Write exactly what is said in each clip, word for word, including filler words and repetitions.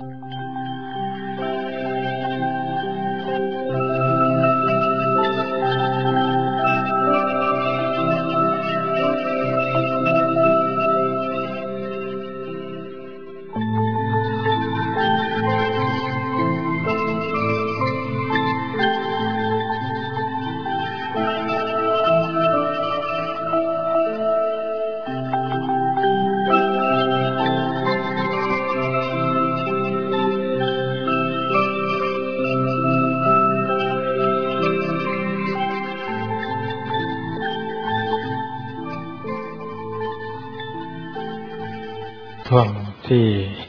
ช่วงที่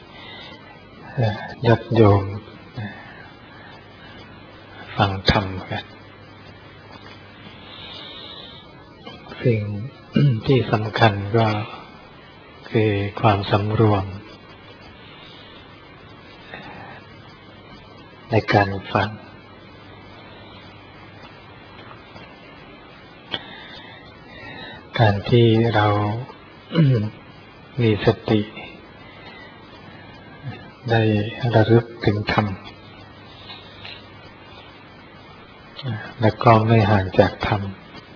ญาติโยมฟังธรรมกันสิ่งที่สำคัญก็คือความสำรวมในการฟังการที่เรามีสติได้ระลึกถึงธรรมและก็ไม่ห่างจากธรรม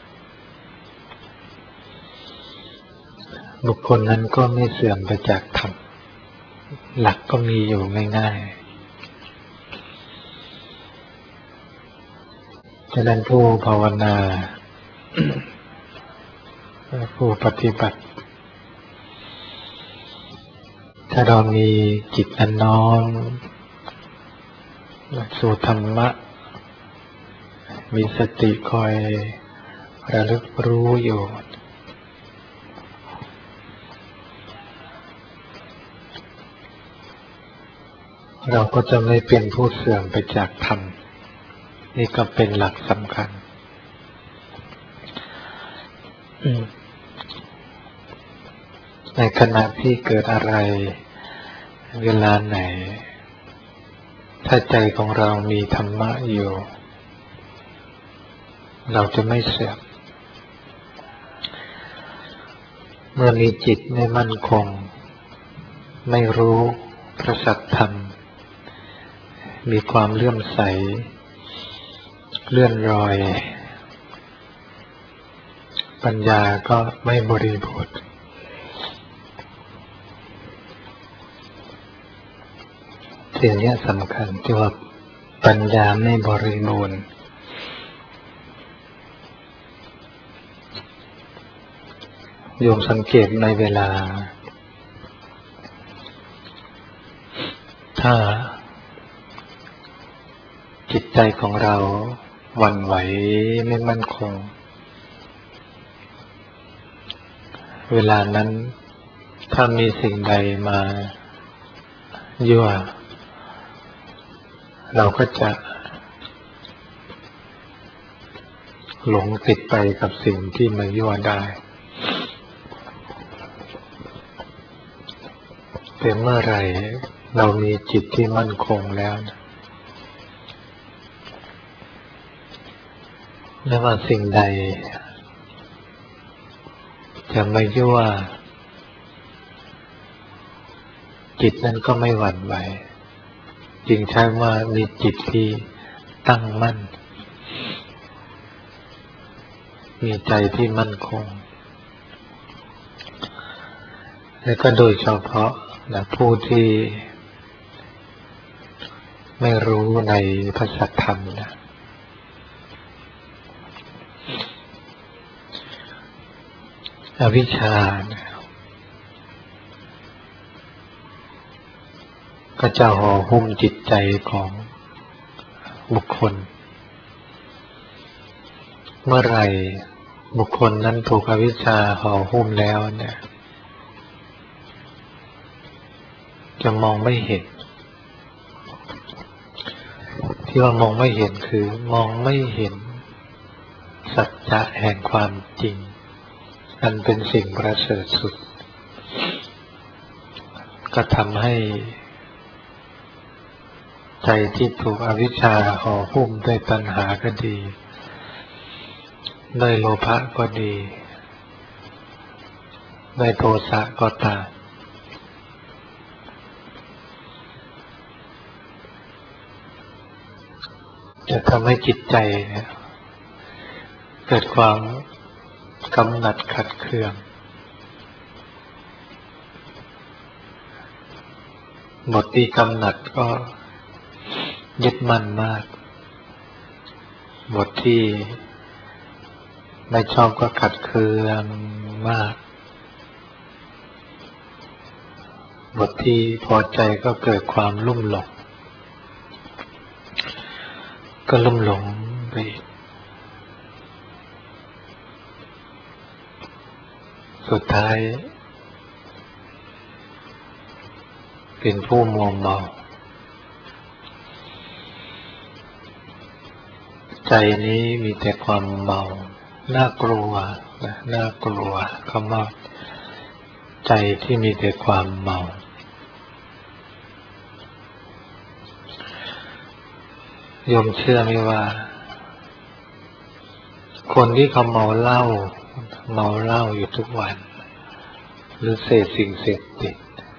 บุคคลนั้นก็ไม่เสื่อมไปจากธรรมหลักก็มีอยู่ง่ายๆฉะนั้นผู้ภาวนา ผู้ปฏิบัติถ้าเรามีจิตอันน้อมสู่ธรรมะมีสติคอยระลึกรู้อยู่เราก็จะไม่เป็นผู้เสื่อมไปจากธรรมนี่ก็เป็นหลักสำคัญในขณะที่เกิดอะไรเวลาไหนถ้าใจของเรามีธรรมะอยู่เราจะไม่เสื่อมเมื่อมีจิตไม่มั่นคงไม่รู้พระสัจธรรมมีความเลื่อมใสเลื่อนลอยปัญญาก็ไม่บริบูรณ์สิ่งนี้สำคัญที่ว่าปัญญาไม่บริบูรณ์โยมสังเกตในเวลาถ้าจิตใจของเราหวั่นไหวไม่มั่นคงเวลานั้นถ้ามีสิ่งใดมายั่วเราก็จะหลงติดไปกับสิ่งที่มายั่วได้แต่เมื่อไรเรามีจิตที่มั่นคงแล้วไม่ว่าสิ่งใดจะมายั่วจิตนั้นก็ไม่หวั่นไหวจึงใช้ว่ามีจิตที่ตั้งมั่นมีใจที่มั่นคงและก็โดยเฉพาะนะผู้ที่ไม่รู้ในพระสัจธรรมนะอวิชชานะก็จะห่อหุ้มจิตใจของบุคคลเมื่อไรบุคคลนั้นถูกอวิชชาห่อหุ้มแล้วเนี่ยจะมองไม่เห็นที่ว่ามองไม่เห็นคือมองไม่เห็นสัจจะแห่งความจริงอันเป็นสิ่งประเสริฐสุดก็ทำให้ใจที่ถูกอวิชชาห่อหุ้มด้วยตัณหาก็ดีด้วยโลภะก็ดีด้วยโทสะก็ตามจะทำให้จิตใจเนี่ยเกิดความกำหนัดขัดเคืองบทที่กำหนัดก็ยึดมั่นมากบทที่ไม่ชอบก็ขัดเคืองมากบทที่พอใจก็เกิดความลุ่มหลงก็ลุ่มหลงไปสุดท้ายเป็นผู้มัวเมาใจนี้มีแต่ความเมาน่ากลัวนะน่ากลัวคำว่าใจที่มีแต่ความเมาโยมเชื่อไหมว่าคนที่เขาเมาเหล้าเมาเหล้าอยู่ทุกวันหรือเสพสิ่งเสพติด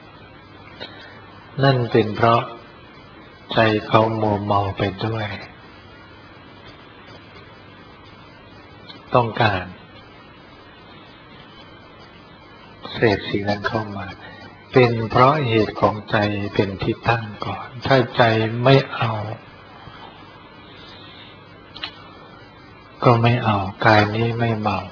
นั่นเป็นเพราะใจเขามัวเมาไปด้วยต้องการเสพสิ่งนั้นเข้ามาเป็นเพราะเหตุของใจเป็นที่ตั้งก่อนถ้าใจไม่เอาก็ไม่เอากายนี้ไม่เมา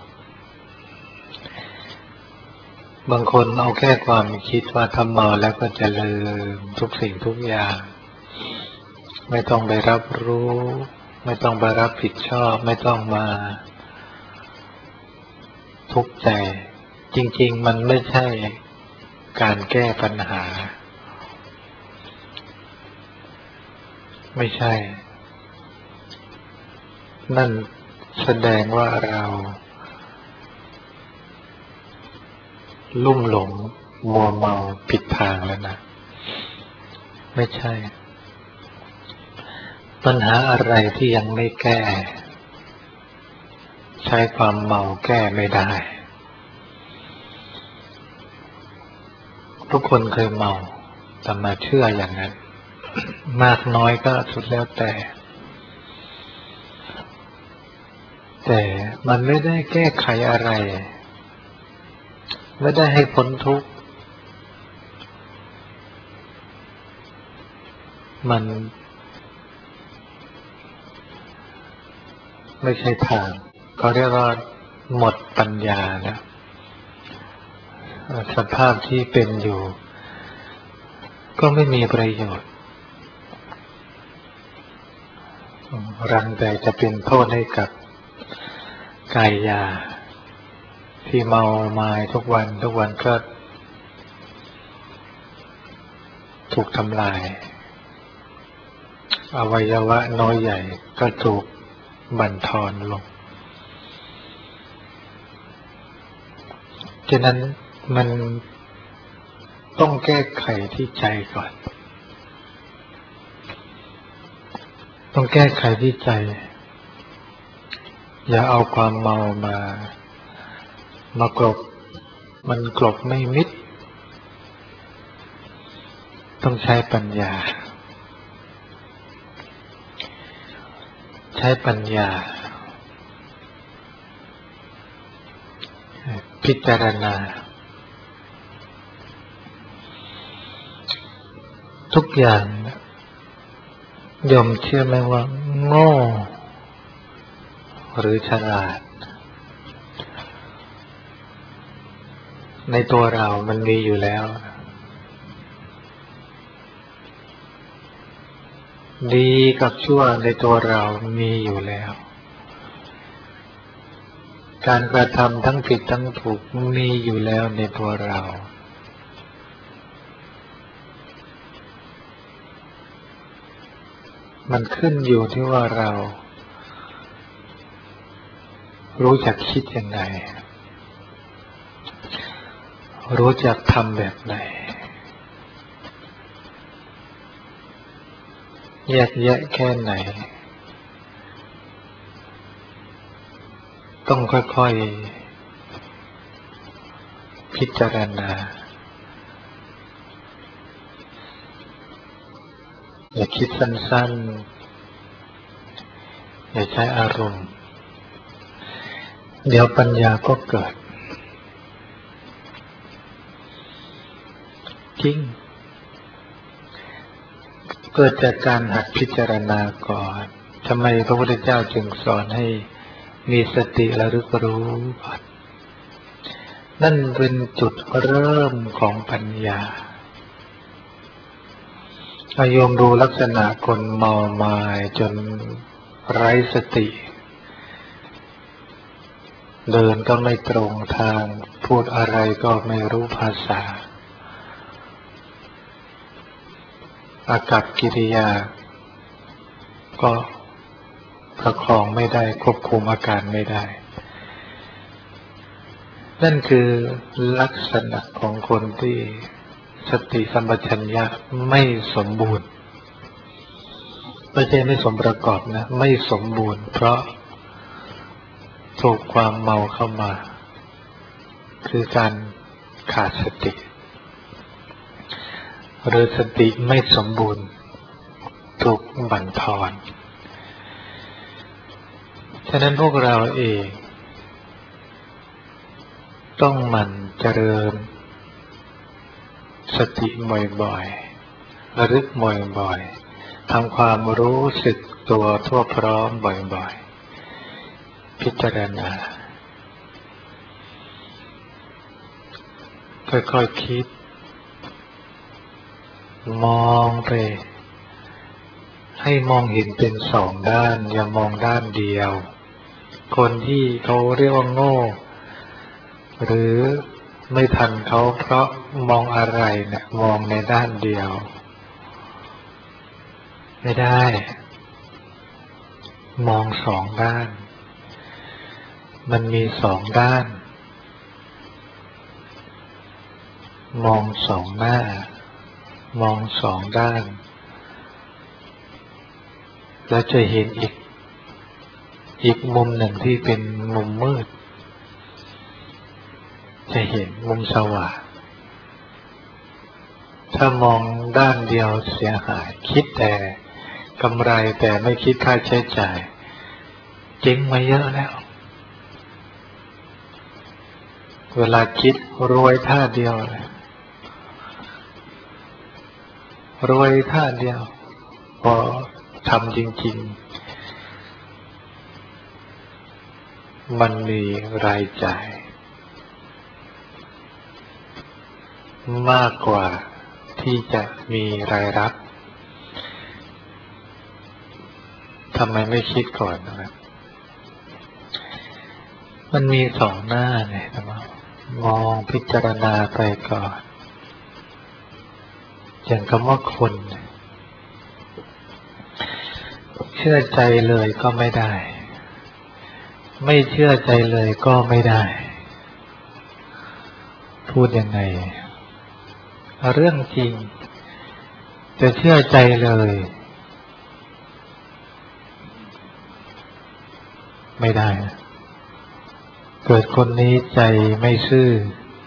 บางคนเอาแค่ความคิดว่าถ้าเมาแล้วก็จะลืมทุกสิ่งทุกอย่างไม่ต้องไปรับรู้ไม่ต้องไปรับผิดชอบไม่ต้องมาทุกข์ใจจริงๆมันไม่ใช่การแก้ปัญหาไม่ใช่นั่นแสดงว่าเราลุ่มหลงมัวเมาผิดทางแล้วนะไม่ใช่ปัญหาอะไรที่ยังไม่แก้ใช้ความเมาแก้ไม่ได้ทุกคนเคยเมาแต่มาเชื่ออย่างนั้นมากน้อยก็สุดแล้วแต่แต่มันไม่ได้แก้ไขอะไรไม่ได้ให้พ้นทุกข์มันไม่ใช่ทางเขาเรียกว่าหมดปัญญาแล้วสภาพที่เป็นอยู่ก็ไม่มีประโยชน์รังแต่จะเป็นโทษให้กับกายยาที่เมาไม้ทุกวันทุกวันก็ถูกทำลายอวัยวะน้อยใหญ่ก็ถูกบั่นทอนลงฉะนั้นมันต้องแก้ไขที่ใจก่อนต้องแก้ไขที่ใจอย่าเอาความเมามามากลบมันกลบไม่มิดต้องใช้ปัญญาใช้ปัญญาพิจารณาทุกอย่างยอมเชื่อไหมว่าโง่หรือฉลาดในตัวเรามันมีอยู่แล้วดีกับชั่วในตัวเรามีอยู่แล้วการกระทำทั้งผิดทั้งถูกมีอยู่แล้วในตัวเรามันขึ้นอยู่ที่ว่าเรารู้จักคิดยังไงรู้จักทำแบบไหนแยกแยะแค่ไหนต้องค่อยๆพิจารณาอย่าคิดสั้นอย่าใช้อารมณ์เดี๋ยวปัญญาก็เกิดจริงเกิดจากการหัดพิจารณาก่อนทำไมพระพุทธเจ้าจึงสอนให้มีสติระลึกรู้ก่อนนั่นเป็นจุดเริ่มของปัญญาอาโยมดูลักษณะคนเมามายจนไร้สติเดินก็ไม่ตรงทางพูดอะไรก็ไม่รู้ภาษาอากัปกิริยาก็ประคองไม่ได้ควบคุมอาการไม่ได้นั่นคือลักษณะของคนที่สติสัมปชัญญะไม่สมบูรณ์ไม่ใช่ไม่สมประกอบนะไม่สมบูรณ์เพราะถูกความเมาเข้ามาคือการขาดสติหรือสติไม่สมบูรณ์ถูกบั่นทอนฉะนั้นพวกเราเองต้องหมั่นเจริญสติบ่อยๆระลึกบ่อยๆทำความรู้สึกตัวทั่วพร้อมบ่อยๆพิจารณาค่อยๆ ค, คิดมองไปให้มองเห็นเป็นสองด้านอย่ามองด้านเดียวคนที่เขาเรียกว่าโง่หรือไม่ทันเขาเพราะมองอะไรเนี่ยมองในด้านเดียวไม่ได้มองสองด้านมันมีสองด้านมองสองหน้ามองสองด้านแล้วจะเห็นอีกอีกมุมหนึ่งที่เป็นมุมมืดจะเห็นมุมสว่างถ้ามองด้านเดียวเสียหายคิดแต่กำไรแต่ไม่คิดค่าใช้จ่ายเจ๊งมาเยอะแล้วเวลาคิดรวยท่าเดียวเลยรวยท่าเดียวพอทำจริงๆมันมีรายจ่ายมากกว่าที่จะมีรายรับทำไมไม่คิดก่อนนะครับมันมีสองหน้าไงนะมองพิจารณาไปก่อนอย่างคำว่าคนเชื่อใจเลยก็ไม่ได้ไม่เชื่อใจเลยก็ไม่ได้พูดยังไงเรื่องจริงจะเชื่อใจเลยไม่ได้เกิดคนนี้ใจไม่ซื่อ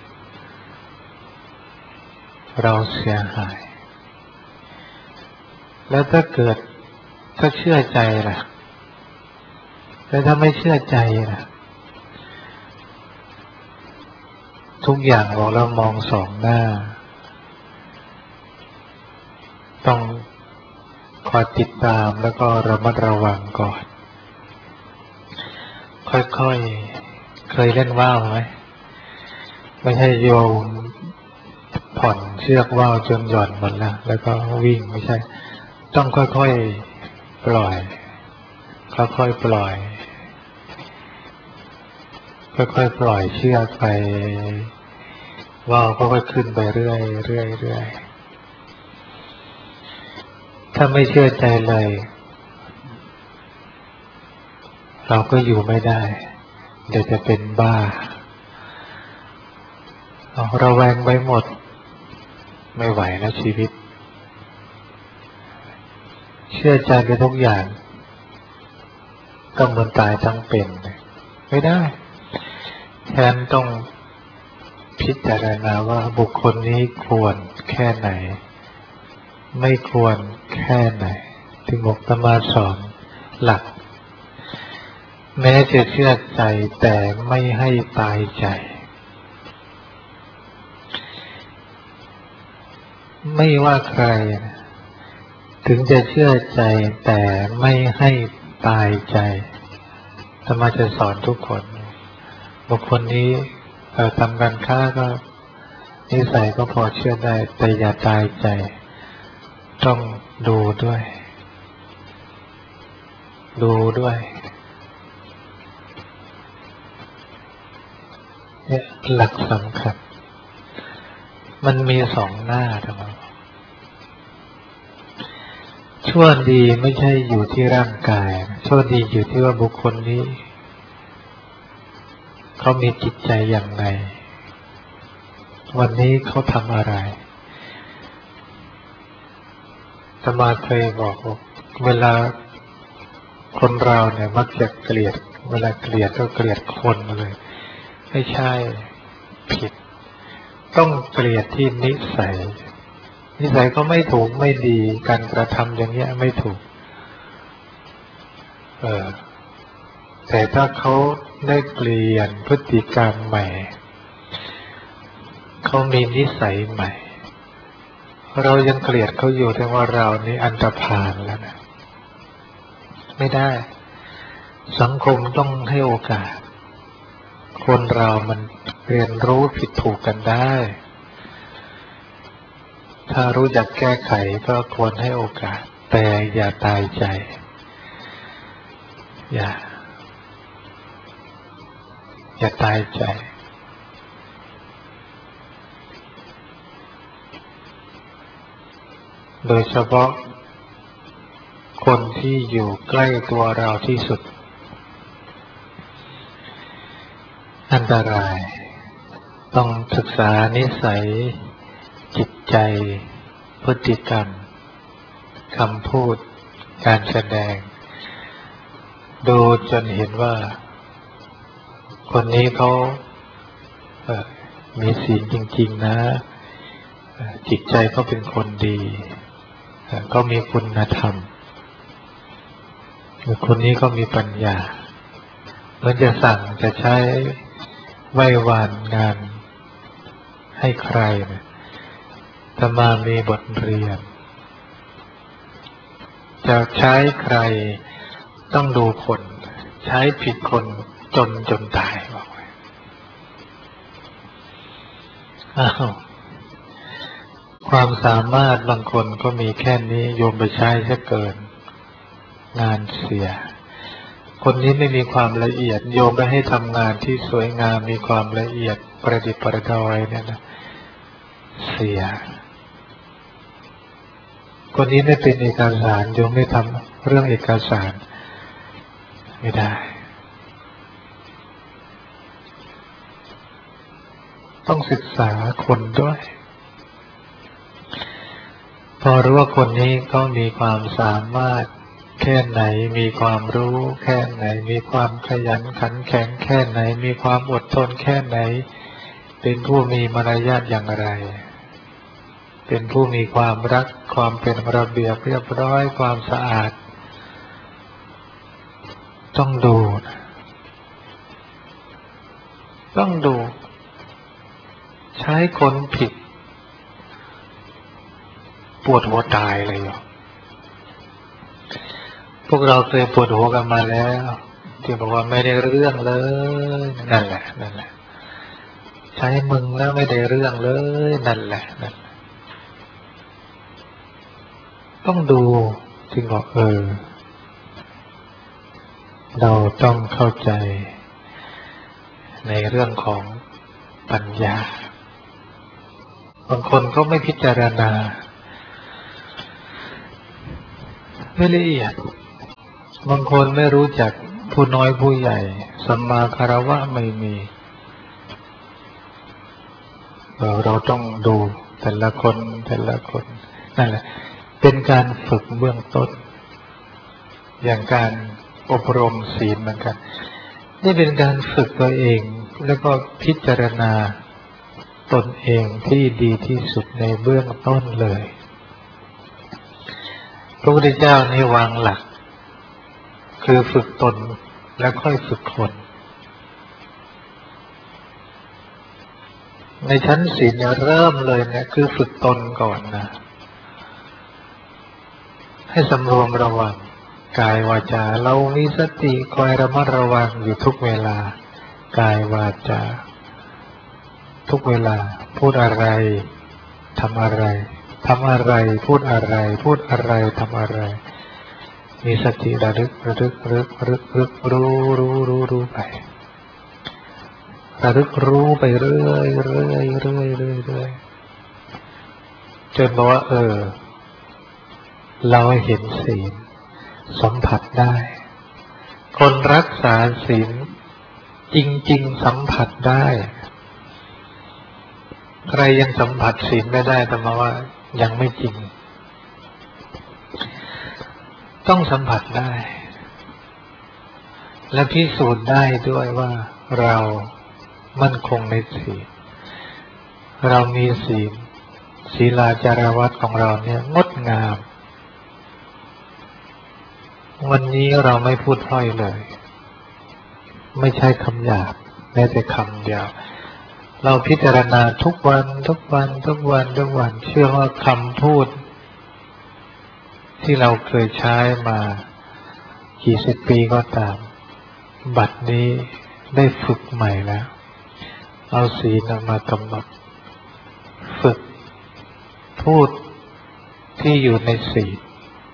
เราเสียหายแล้วถ้าเกิดถ้าเชื่อใจล่ะแล้วถ้าไม่เชื่อใจล่ะทุกอย่างเราเรามองสองหน้าต้องคอยติดตามแล้วก็ระมัดระวังก่อนค่อยๆเคยเล่นว่าวไหมไม่ใช่โยมผ่อนเชือกว่าวจนหย่อนหมดแล้วแล้วก็วิ่งไม่ใช่ต้องค่อยๆปล่อยค่อยๆปล่อยค่อยๆปล่อยเชือกไปว่าวก็ค่อยขึ้นไปเรื่อยเรื่อยเรื่อยถ้าไม่เชื่อใจเลยเราก็อยู่ไม่ได้เดี๋ยวจะเป็นบ้าเอาระแวงไปหมดไม่ไหวแล้วชีวิตเชื่อใจไปทุกอย่างก็เหมือนตายทั้งเป็นไม่ได้แทนต้องพิจารณาว่าบุคคลนี้ควรแค่ไหนไม่ควรแค่ไหนถึงบอกตมาสอนหลักแม้จะเชื่อใจแต่ไม่ให้ตายใจไม่ว่าใครถึงจะเชื่อใจแต่ไม่ให้ตายใจอาตมาจะสอนทุกคนบุคคลนี้ทำการค้าก็นิสัยก็พอเชื่อได้แต่อย่าตายใจต้องดูด้วยดูด้วยเนี่ยหลักสำคัญมันมีสองหน้าทั้งหมดชั่วดีไม่ใช่อยู่ที่ร่างกายชั่วดีอยู่ที่ว่าบุคคลนี้เขามีจิตใจอย่างไรวันนี้เขาทำอะไรอาตมาเคยบอกว่าเวลาคนเราเนี่ยมักจะเกลียดเวลาเกลียดก็เกลียดคนเลยไม่ใช่ผิดต้องเกลียดที่นิสัยนิสัยก็ไม่ถูกไม่ดีการกระทำอย่างเงี้ยไม่ถูกเออแต่ถ้าเขาได้เปลี่ยนพฤติกรรมใหม่เขามีนิสัยใหม่เรายังเกลียดเขาอยู่แต่ว่าเรานี่อันธพาลแล้วนะไม่ได้สังคมต้องให้โอกาสคนเรามันเรียนรู้ผิดถูกกันได้ถ้ารู้จักแก้ไขก็ควรให้โอกาสแต่อย่าตายใจอย่าอย่าตายใจโดยเฉพาะคนที่อยู่ใกล้ตัวเราที่สุดอันตรายต้องศึกษานิสัยจิตใจพฤติกรรมคำพูดการแสดงดูจนเห็นว่าคนนี้เขาเอ่อมีศีลจริงๆนะจิตใจเขาเป็นคนดีเขามีคุณธรรมคนนี้ก็มีปัญญาเหมือนจะสั่งจะใช้ไหว้วานงานให้ใครนะอาตมามีบทเรียนจะใช้ใครต้องดูคนใช้ผิดคนจนจนตายบอกไว้อ้าวความสามารถบางคนก็มีแค่นี้โยมไปใช้ซะเกินงานเสียคนนี้ไม่มีความละเอียดโยมไปให้ทำงานที่สวยงามมีความละเอียดประดิษฐ์ประดอยเนี่ยนะเสียคนนี้ไม่เป็นเอกสารโยมไม่ทำเรื่องเอกสารไม่ได้ต้องศึกษาคนด้วยพอรู้ว่าคนนี้ก็มีความสามารถแค่ไหนมีความรู้แค่ไหนมีความขยันขันแข็งแค่ไหนมีความอดทนแค่ไหนเป็นผู้มีมารยาทอย่างไรเป็นผู้มีความรักความเป็นระเบียบเรียบร้อยความสะอาดต้องดูต้องดูใช้คนผิดปวดหัวตายเลยเหรอพวกเราเคยปวดหัวกันมาแล้วที่บอกว่าไม่ได้เรื่องเลยนั่นแหละนั่นแหละใช้มึงแล้วไม่ได้เรื่องเลยนั่นแหละนั่นต้องดูจึงบอกเออเราต้องเข้าใจในเรื่องของปัญญาบางคนก็ไม่พิจารณาไม่ละเอียดบางคนไม่รู้จักผู้น้อยผู้ใหญ่สัมมาคารวะไม่มีเราต้องดูแต่ละคนแต่ละคนนั่นแหละเป็นการฝึกเบื้องต้นอย่างการอบรมศีลเหมือนกันนี่เป็นการฝึกตัวเองแล้วก็พิจารณาตนเองที่ดีที่สุดในเบื้องต้นเลยพระพุทธเจ้านี่วางหลักคือฝึกตนแล้วค่อยฝึกฝนในชั้นศีลเนี่ยเริ่มเลยเนี่ยคือฝึกตนก่อนนะให้สำรวมระวังกายวาจาเรามีสติคอยระมัดระวังอยู่ทุกเวลากายวาจาทุกเวลาพูดอะไรทำอะไรทำอะไรพูดอะไรพูดอะไรทำอะไรมีสติระลึกระลึกระลึกระลึกระลึกรู้รู้รู้รู้ไประลึกรู้ไปเรื่อยเรื่อยเรื่อยเรื่อยเรื่อยจนบอกว่าเออเราเห็นศีลสัมผัสได้คนรักษาศีลจริงๆสัมผัสได้ใครยังสัมผัสศีลไม่ได้แต่มาว่ายังไม่จริงต้องสัมผัสได้และพิสูจน์ได้ด้วยว่าเรามั่นคงในศีลเรามีศีลศีลาจารวัตรของเราเนี่ยงดงามวันนี้เราไม่พูดพร่อยเลยไม่ใช่คำหยาบแม้แต่คำเดียวเราพิจารณาทุกวันทุกวันทุกวันทุกวันเชื่อว่าคำพูดที่เราเคยใช้มากี่สิบปีก็ตามบัดนี้ได้ฝึกใหม่แล้วเอาศีลมากำหนดฝึกพูดที่อยู่ในศีล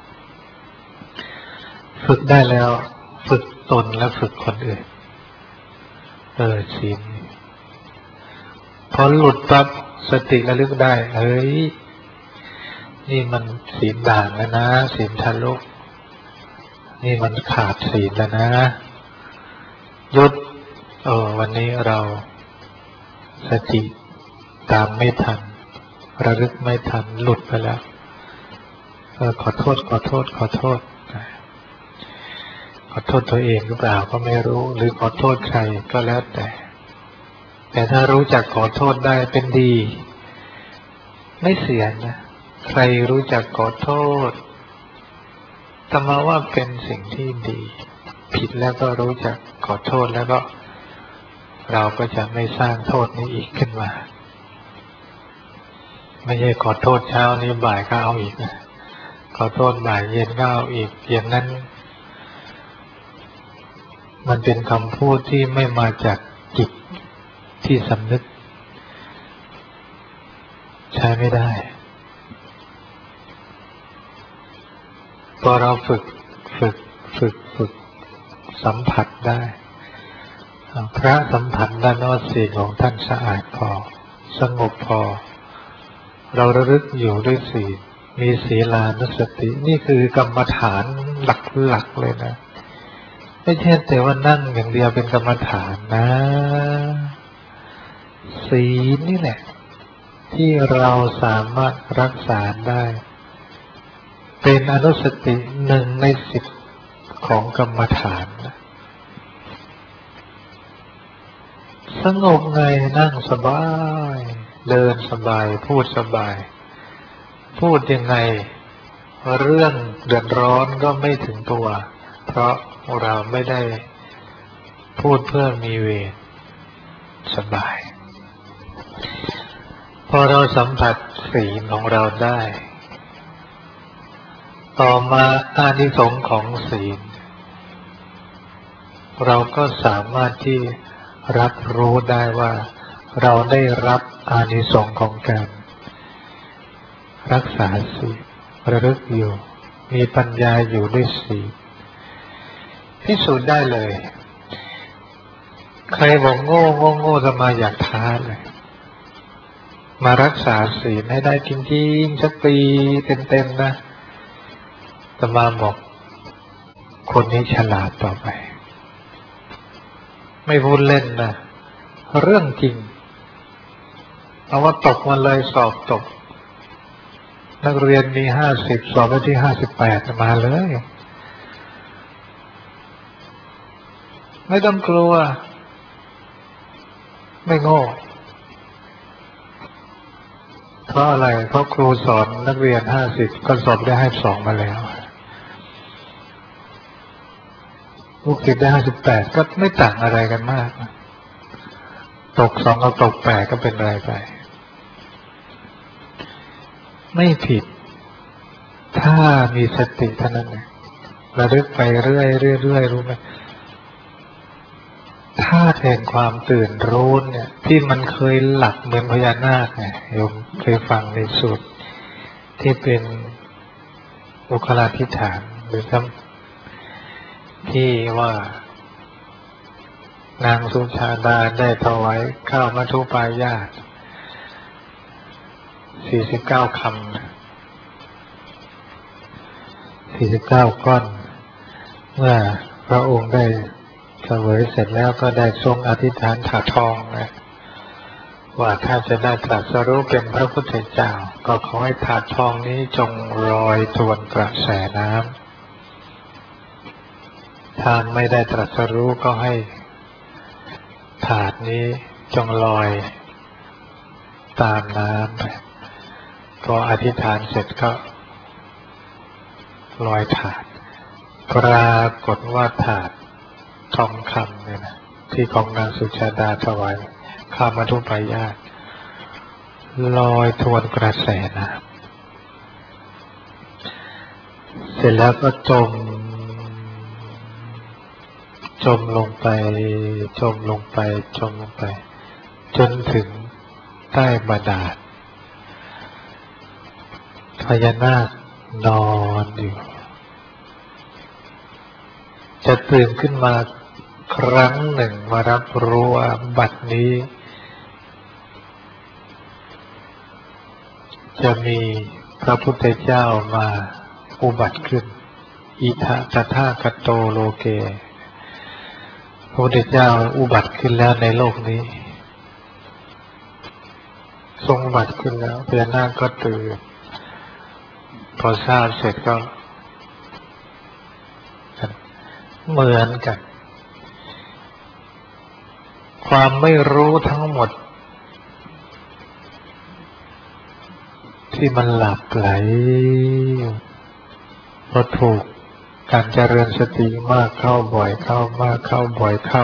ฝึกได้แล้วฝึกตนและฝึกคนอื่นเออศีลพอหลุดปั๊บสติระลึกได้เฮ้ยนี่มันศีลด่างแล้วนะศีลทะลุนี่มันขาดศีลแล้วนะหยุดเออวันนี้เราสติตามไม่ทันระลึกไม่ทันหลุดไปแล้วเออขอโทษขอโทษขอโทษขอโทษตัวเองหรือเปล่าก็ไม่รู้หรือขอโทษใครก็แล้วแต่แต่ถ้ารู้จักขอโทษได้เป็นดีไม่เสียนะใครรู้จักขอโทษธรรมะว่าเป็นสิ่งที่ดีผิดแล้วก็รู้จักขอโทษแล้วก็เราก็จะไม่สร้างโทษนี้อีกขึ้นมาไม่ใช่ขอโทษเช้านี้บ่ายก็เอาอีกนะขอโทษบ่ายเย็นก็เอาอีกอย่างนั้นมันเป็นคำพูดที่ไม่มาจากจิตที่สำนึกใช้ไม่ได้พอเราฝึกฝึกฝึกฝึกสัมผัสได้พระสัมผัสได้ว่าศีลของท่านสะอาดพอสงบพอเราระลึกอยู่ด้วยศีลมีศีลานุสตินี่คือกรรมฐานหลักๆเลยนะไม่ใช่แต่ว่านั่งอย่างเดียวเป็นกรรมฐานนะศีลนี่แหละที่เราสามารถรักษาได้เป็นอนุสติหนึ่งในสิบของกรรมฐานนะสงบไงนั่งสบายเดินสบายพูดสบายพูดยังไงเรื่องเดือดร้อนก็ไม่ถึงตัวเพราะเราไม่ได้พูดเพื่อมีเวรสบายพอเราสัมผัสศีลของเราได้ต่อมาอานิสงส์ของศีลเราก็สามารถที่รับรู้ได้ว่าเราได้รับอานิสงส์ของการรักษาศีลระลึกอยู่มีปัญญาอยู่ด้วยศีลพิสูจน์ได้เลยใครบอกโง่โง่โง่จะมาอยากท้าเลยมารักษาศีลให้ได้จริงๆสักปีเต็มๆนะจะมาบอกคนนี้ฉลาดต่อไปไม่พูดเล่นนะเรื่องจริงเอาว่าตกมาเลยสอบตกนักเรียนมีห้าสิบสอบได้ที่ห้าสิบแปดมาเลยไม่ต้องกลัวไม่โง่เพราะอะไรเพราะครูสอนนักเรียนห้าสิบก็สอบได้ให้สองมาแล้วลูกศิษย์ได้ห้าสิบแปดก็ไม่ต่างอะไรกันมากตกสองกับตกแปดก็เป็นไรไปไม่ผิดถ้ามีสติเท่านั้นเองระลึกไปเรื่อยเรื่อยรู้ไหมธาตุแห่งความตื่นรู้เนี่ยที่มันเคยหลับเหมือนพญานาคไงโยมเคยฟังในสูตรที่เป็นอุคลาธิฐานหรือคำที่ว่านางสุชาดาได้ถวายข้าวมัทุปายาตสี่สิบเก้าคำสี่สิบเก้าก้อนเมื่อพระองค์ได้เสวยเสร็จแล้วก็ได้ทรงอธิษฐานถาทองนะว่าถ้าจะได้ตรัสรู้เป็นพระพุทธเจ้าก็ขอให้ถาดทองนี้จงลอยทวนกระแสน้ำถ้าไม่ได้ตรัสรู้ก็ให้ถาดนี้จงลอยตามน้ำไปพออธิษฐานเสร็จก็ลอยถาดปรากฏว่าถาดทองคำเนี่ยนะที่ของนางสุชาดาถวายข้ามัทุปายาตลอยทวนกระแสน้ำเสร็จแล้วก็จมจมลงไปจมลงไปจมลงไปจนถึงใต้บาดาลพญานาคนอนอยู่จะตื่นขึ้นมาครั้งหนึ่งมารับรู้ว่าบัดนี้จะมีพระพุทธเจ้ามาอุบัติขึ้นอิทะตถาคโตโลเกพระพุทธเจ้าอุบัติขึ้นแล้วในโลกนี้ทรงอุบัติขึ้นแล้วพญานาคก็ตื่นพอทราบเสร็จก็เหมือนกันความไม่รู้ทั้งหมดที่มันหลับไหลเพราะถูกการเจริญสติมากเข้าบ่อยเข้ามากเข้าบ่อยเข้า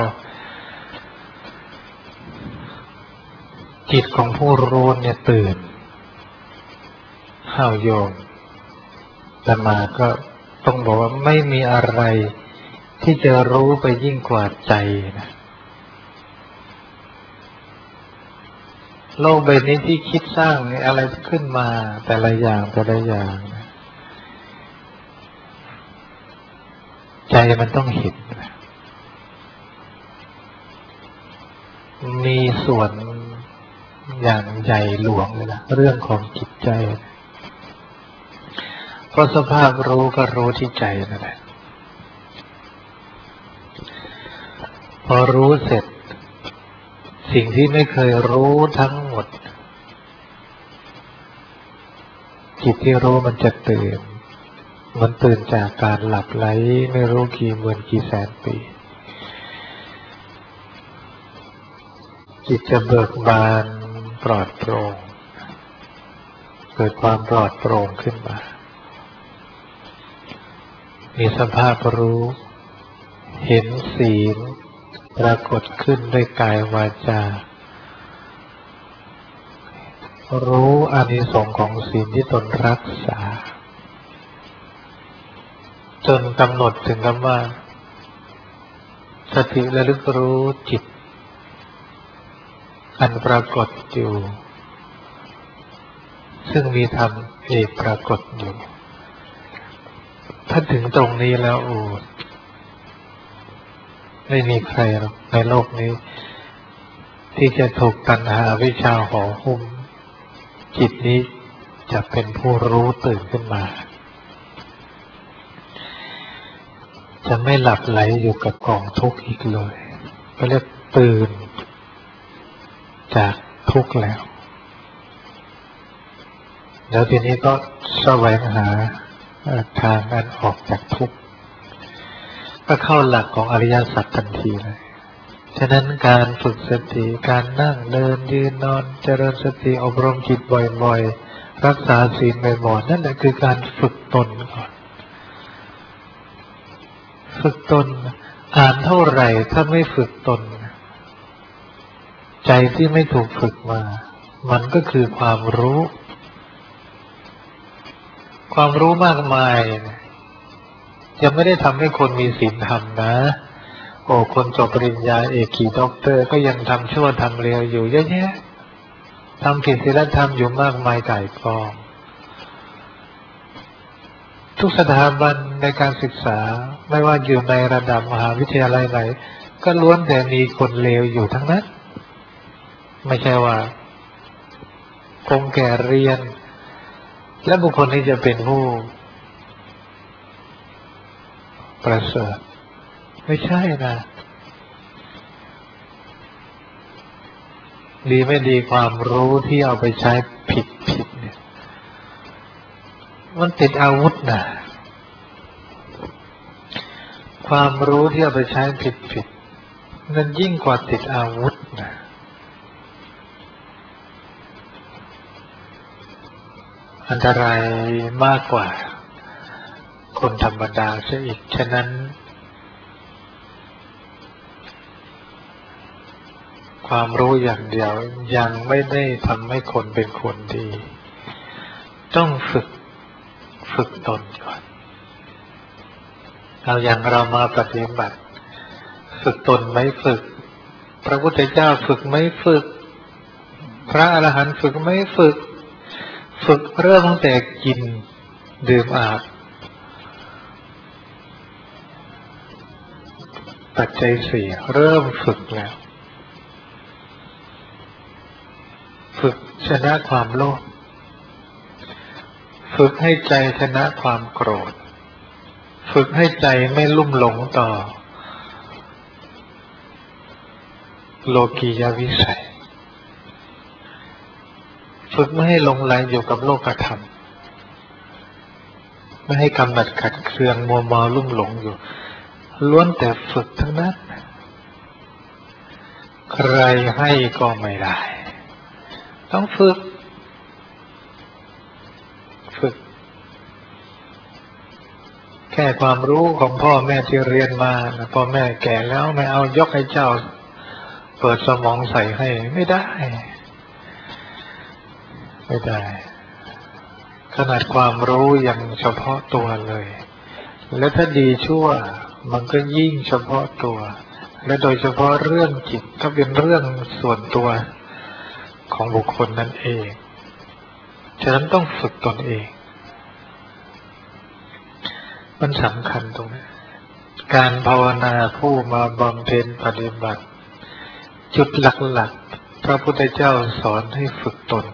จิตของผู้รู้เนี่ยตื่นห้าวโยมแต่มาก็ต้องบอกว่าไม่มีอะไรที่จะรู้ไปยิ่งกว่าใจนะโลกใบนี้ที่คิดสร้างอะไรขึ้นมาแต่ละอย่างแต่ละอย่างใจมันต้องเห็นมีส่วนอย่างใหญ่หลวงเลยนะเรื่องของจิตใจเพราะสภาพรู้ก็รู้ที่ใจนั่นแหละพอรู้เสร็จสิ่งที่ไม่เคยรู้ทั้งหมดจิตที่รู้มันจะตื่นมันตื่นจากการหลับไหลไม่รู้กี่หมื่นกี่แสนปีจิตจะเบิกบานปลอดโปร่งเกิดความปลอดโปร่งขึ้นมามีสภาพรู้เห็นศีลปรากฏขึ้นด้วยกายวาจารู้อานิสงส์ของศีลที่ตนรักษาจนกำหนดถึงคำว่าสติระลึกรู้จิตอันปรากฏอยู่ซึ่งมีธรรมเอกปรากฏอยู่ถ้าถึงตรงนี้แล้วโอ้ไม่มีใครหรอกในโลกนี้ที่จะถูกตัณหาวิชชาห่อหุ้มจิตนี้จะเป็นผู้รู้ตื่นขึ้นมาจะไม่หลับไหลอยู่กับกองทุกข์อีกเลยก็เรียกตื่นจากทุกข์แล้วแล้วทีนี้ก็แสวงหาทางอันออกจากทุกข์ก็เข้าหลักของอริยสัจทันทีเลยฉะนั้นการฝึกสติการนั่งเดินยืนนอนเจริญสติอบรมจิตบ่อยๆรักษาศีลบ่อยๆนั่นแหละคือการฝึกตนก่อนฝึกตนอ่านเท่าไหร่ถ้าไม่ฝึกตนใจที่ไม่ถูกฝึกมามันก็คือความรู้ความรู้มากมายยังไม่ได้ทำให้คนมีศีลธรรมนะโอ้คนจบปริญญาเอกกี่ด็อกเตอร์ก็ยังทำชั่วทำเลวอยู่เยอะแยะทำผิดศีลธรรมอยู่มากมายก่ายกองทุกสถาบันในการศึกษาไม่ว่าอยู่ในระดับมหาวิทยาลัยไหนก็ล้วนแต่มีคนเลวอยู่ทั้งนั้นไม่ใช่ว่าคงแก่เรียนและบุคคลที่จะเป็นผู้ประเสริฐไม่ใช่นะดีไม่ดีความรู้ที่เอาไปใช้ผิดผิดเนี่ยมันติดอาวุธนะความรู้ที่เอาไปใช้ผิดผิดนั่นยิ่งกว่าติดอาวุธนะอันตรายมากกว่าคนธรรมดาซะอีกฉะนั้นความรู้อย่างเดียวยังไม่ได้ทำให้คนเป็นคนดีต้องฝึกฝึกตนก่อนเอาอย่างเรามาปฏิบัติฝึกตนไม่ฝึกพระพุทธเจ้าฝึกไม่ฝึกพระอรหันต์ฝึกไม่ฝึกฝึกเริ่มตั้งแต่กินดื่มอาบปัจจัยสี่เริ่มฝึกแล้วฝึกชนะความโลภฝึกให้ใจชนะความโกรธฝึกให้ใจไม่ลุ่มหลงต่อโลกียวิสัยฝึกไม่ให้หลงไหลอยู่กับโลกธรรมไม่ให้กำหนัดขัดเคืองมัวเมาลุ่มหลงอยู่ล้วนแต่ฝึกทั้งนั้นใครให้ก็ไม่ได้ต้องฝึกฝึกแค่ความรู้ของพ่อแม่ที่เรียนมานะพ่อแม่แก่แล้วไม่เอายกให้เจ้าเปิดสมองใส่ให้ไม่ได้ไม่ได้ขนาดความรู้ยังเฉพาะตัวเลยและถ้าดีชั่วมันก็ยิ่งเฉพาะตัวและโดยเฉพาะเรื่องจิตก็เป็นเรื่องส่วนตัวของบุคคลนั่นเองฉะนั้นต้องฝึกตนเองมันสำคัญตรงนี้การภาวนาผู้มาบำเพ็ญปฏิบัติจุดหลักๆพระพุทธเจ้าสอนให้ฝึกตน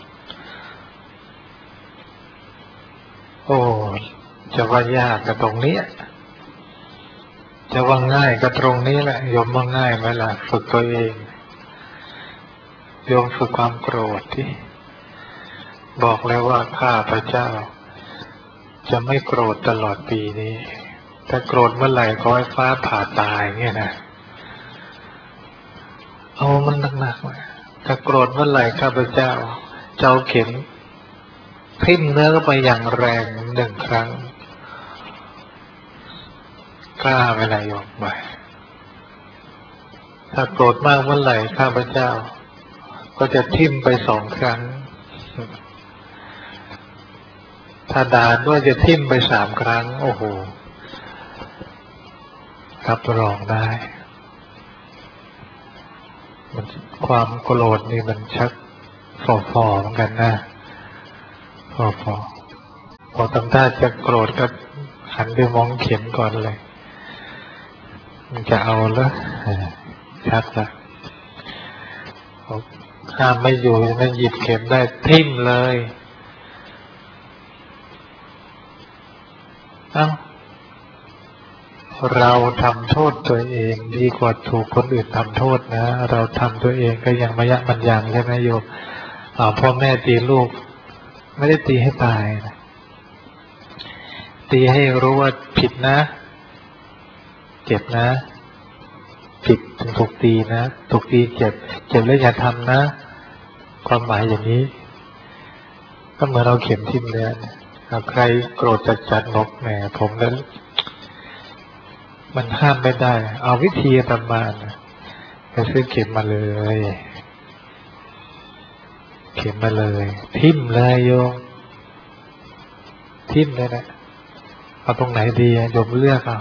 โอ้จะว่ายากก็ตรงนี้จะว่าง่ายก็ตรงนี้แหละโยมว่าง่ายไหมล่ะฝึกตัวเองโยมฝึกความโกรธที่บอกแล้วว่าข้าพระเจ้าจะไม่โกรธตลอดปีนี้ถ้าโกรธเมื่อไหร่ขอให้ฟ้าผ่าตายเงี้ยนะเอามันหนักๆถ้าโกรธเมื่อไหร่ข้าพเจ้าเจ้าเข็มทิ่มเนื้อเข้าไปอย่างแรงหนึ่งครั้งกล้าไหมล่ะโยมไปถ้าโกรธมากเมื่อไหร่ข้าพเจ้าก็จะทิ่มไปสองครั้งถ้าด่าด้วยจะทิ่มไปสามครั้งโอ้โหรับรองได้มันความโกรธนี่มันชักฝ่อๆเหมือนกันนะฝ่อๆพอทำท่าจะโกรธก็หันไปมองเข็มก่อนเลยมันจะเอาแล้วชัดละห้ามไม่อยู่นั่นหยิบเข็มได้ทิ่มเลยเอ้าเราทำโทษตัวเองดีกว่าถูกคนอื่นทำโทษนะเราทำตัวเองก็ยังมายะมันยังใช่ไหมโยมอ่าพ่อแม่ตีลูกไม่ได้ตีให้ตายนะตีให้รู้ว่าผิดนะเจ็บนะผิดถึงถูกตีนะถูกตีเจ็บเจ็บแล้วอย่าทำนะความหมายอย่างนี้ก็เหมือนเราเข็มทิ่มเนื้อใครโกรธจัดจัดนกแหมผมนั้นมันห้ามไม่ได้เอาวิธีประมาณไปซื้อเข็มมาเลยเข็มมาเลยทิ่มเลยโยมทิ่มเลยนะเอาตรงไหนดีโยมเลือกเอา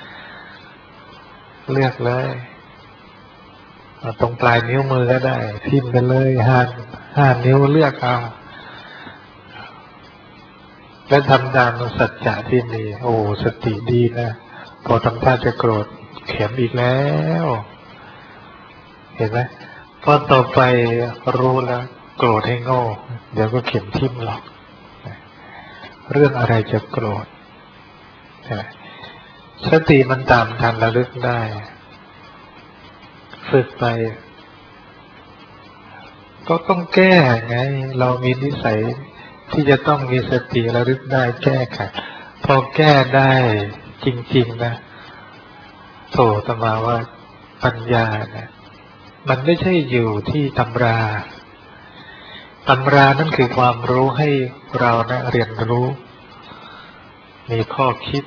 เลือกเลยเอาตรงปลายนิ้วมือก็ได้ทิ่มไปเลยห้าห้านิ้วเลือกเอาและทำตามสัจจะที่มีโอ้สติดีนะพอทำท่าจะโกรธเข็มอีกแล้วเห็นไหมพอต่อไปรู้แล้วโกรธให้โง่เดี๋ยวก็เข็มทิ่มหรอกเรื่องอะไรจะโกรธสติมันตามทันระลึกได้ฝึกไปก็ต้องแก้ไงเรามีนิสัยที่จะต้องมีสติระลึกได้แก้ไขพอแก้ได้จริงๆนะโถตมาว่าปัญญาเนี่ยมันไม่ใช่อยู่ที่ตำราตำรานั่นคือความรู้ให้เรานะเรียนรู้มีข้อคิด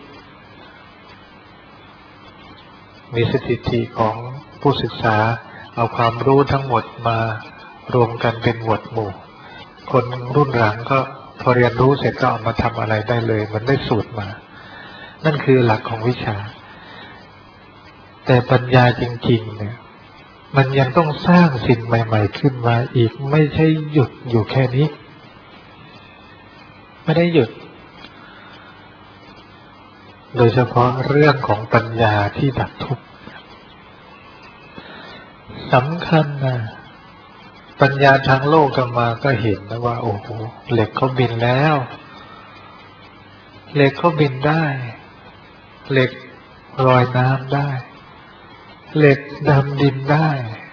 มีสถิติของผู้ศึกษาเอาความรู้ทั้งหมดมารวมกันเป็นหมวดหมู่คนรุ่นหลังก็พอเรียนรู้เสร็จก็เอามาทำอะไรได้เลยมันได้สูตรมานั่นคือหลักของวิชาแต่ปัญญาจริงๆเนี่ยมันยังต้องสร้างสิ่งใหม่ๆขึ้นมาอีกไม่ใช่หยุดอยู่แค่นี้ไม่ได้หยุดโดยเฉพาะเรื่องของปัญญาที่ดับทุกข์สำคัญนะปัญญาทางโลกกันมาก็เห็นนะว่าโอ้โหเหล็กเขาบินแล้วเหล็กเขาบินได้เหล็กลอยน้ำได้เหล็กดำดินได้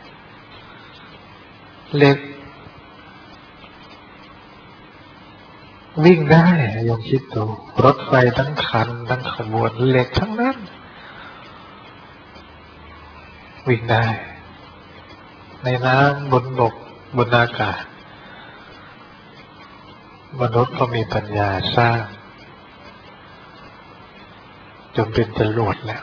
เหล็กวิ่งได้ยอมคิดดูรถไฟทั้งคันทั้งขบวนเหล็กทั้งนั้นวิ่งได้ในน้ำบนบกบนอากาศมนุษย์ก็มีปัญญาสร้างจนเป็นจรวดแล้ว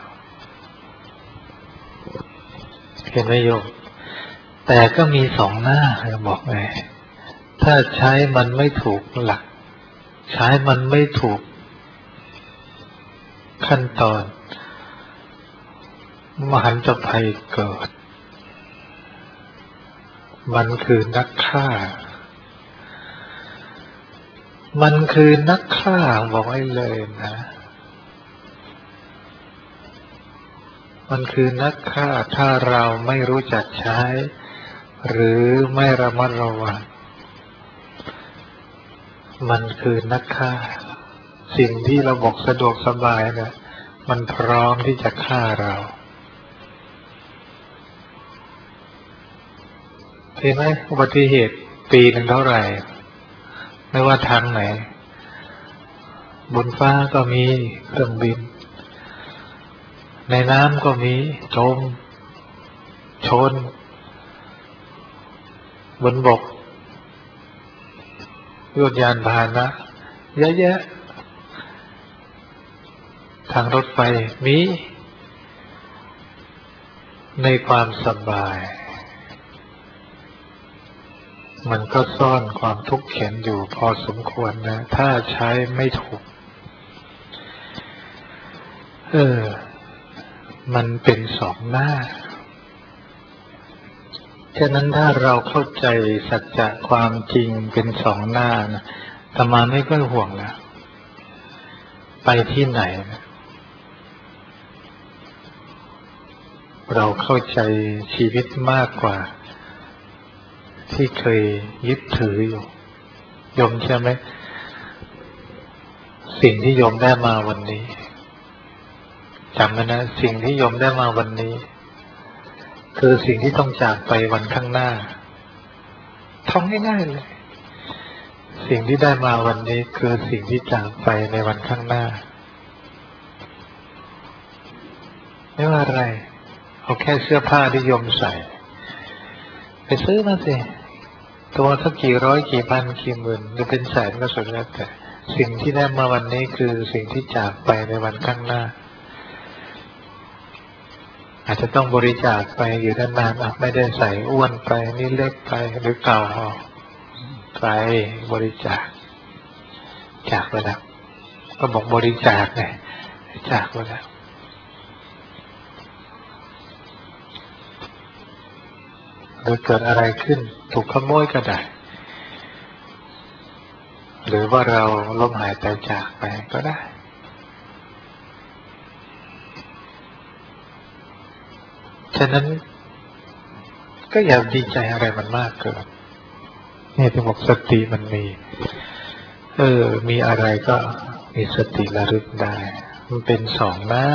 เห็นไหมโยมแต่ก็มีสองหน้าบอกไงถ้าใช้มันไม่ถูกหลักใช้มันไม่ถูกขั้นตอนมหันตภัยเกิดมันคือนักฆ่ามันคือนักฆ่าบอกไว้เลยนะมันคือนักฆ่าถ้าเราไม่รู้จักใช้หรือไม่ระมัดระวังมันคือนักฆ่าสิ่งที่เราบอกสะดวกสบายเนี่ยมันพร้อมที่จะฆ่าเราเห็นไหมอุบัติเหตุปีหนึ่งเท่าไหร่ไม่ว่าทางไหนบนฟ้าก็มีเครื่องบินในน้ำก็มีจมชนบนบกยนต์ยานพาหนะเยอะแยะทางรถไฟมีในความสบายมันก็ซ่อนความทุกข์เข็ญอยู่พอสมควรนะถ้าใช้ไม่ถูกเออมันเป็นสองหน้าฉะนั้นถ้าเราเข้าใจสัจจะความจริงเป็นสองหน้านะอาตมาไม่ค่อยห่วงแล้วไปที่ไหนนะเราเข้าใจชีวิตมากกว่าที่เคยยึดถืออยู่โยมใช่ไหมสิ่งที่โยมได้มาวันนี้จำไว้นะสิ่งที่โยมได้มาวันนี้คือสิ่งที่ต้องจากไปวันข้างหน้าท่องง่ายๆเลยสิ่งที่ได้มาวันนี้คือสิ่งที่จากไปในวันข้างหน้าไม่ว่าอะไรเอาแค่เสื้อผ้าที่โยมใส่ไปซื้อมาสิตัวสักกี่ร้อยกี่พันกี่หมื่นหรือเป็นแสนก็สุดแล้วแต่สิ่งที่ได้มาวันนี้คือสิ่งที่จากไปในวันข้างหน้าอาจจะต้องบริจาคไปอยู่นานๆไม่ได้ใส่อ้วนไปนี่เล็กไปหรือเก่าไปบริจาคจากไปแล้วก็บอกบริจาคไงจากไปแล้วหรือเกิดอะไรขึ้นถูกขโมยก็ได้หรือว่าเราล้มหายตายจากไปก็ได้ฉะนั้นก็อย่าดีใจอะไรมันมากเกินนี่ถึงบอกสติมันมีเออมีอะไรก็มีสติระลึกได้มันเป็นสองหน้า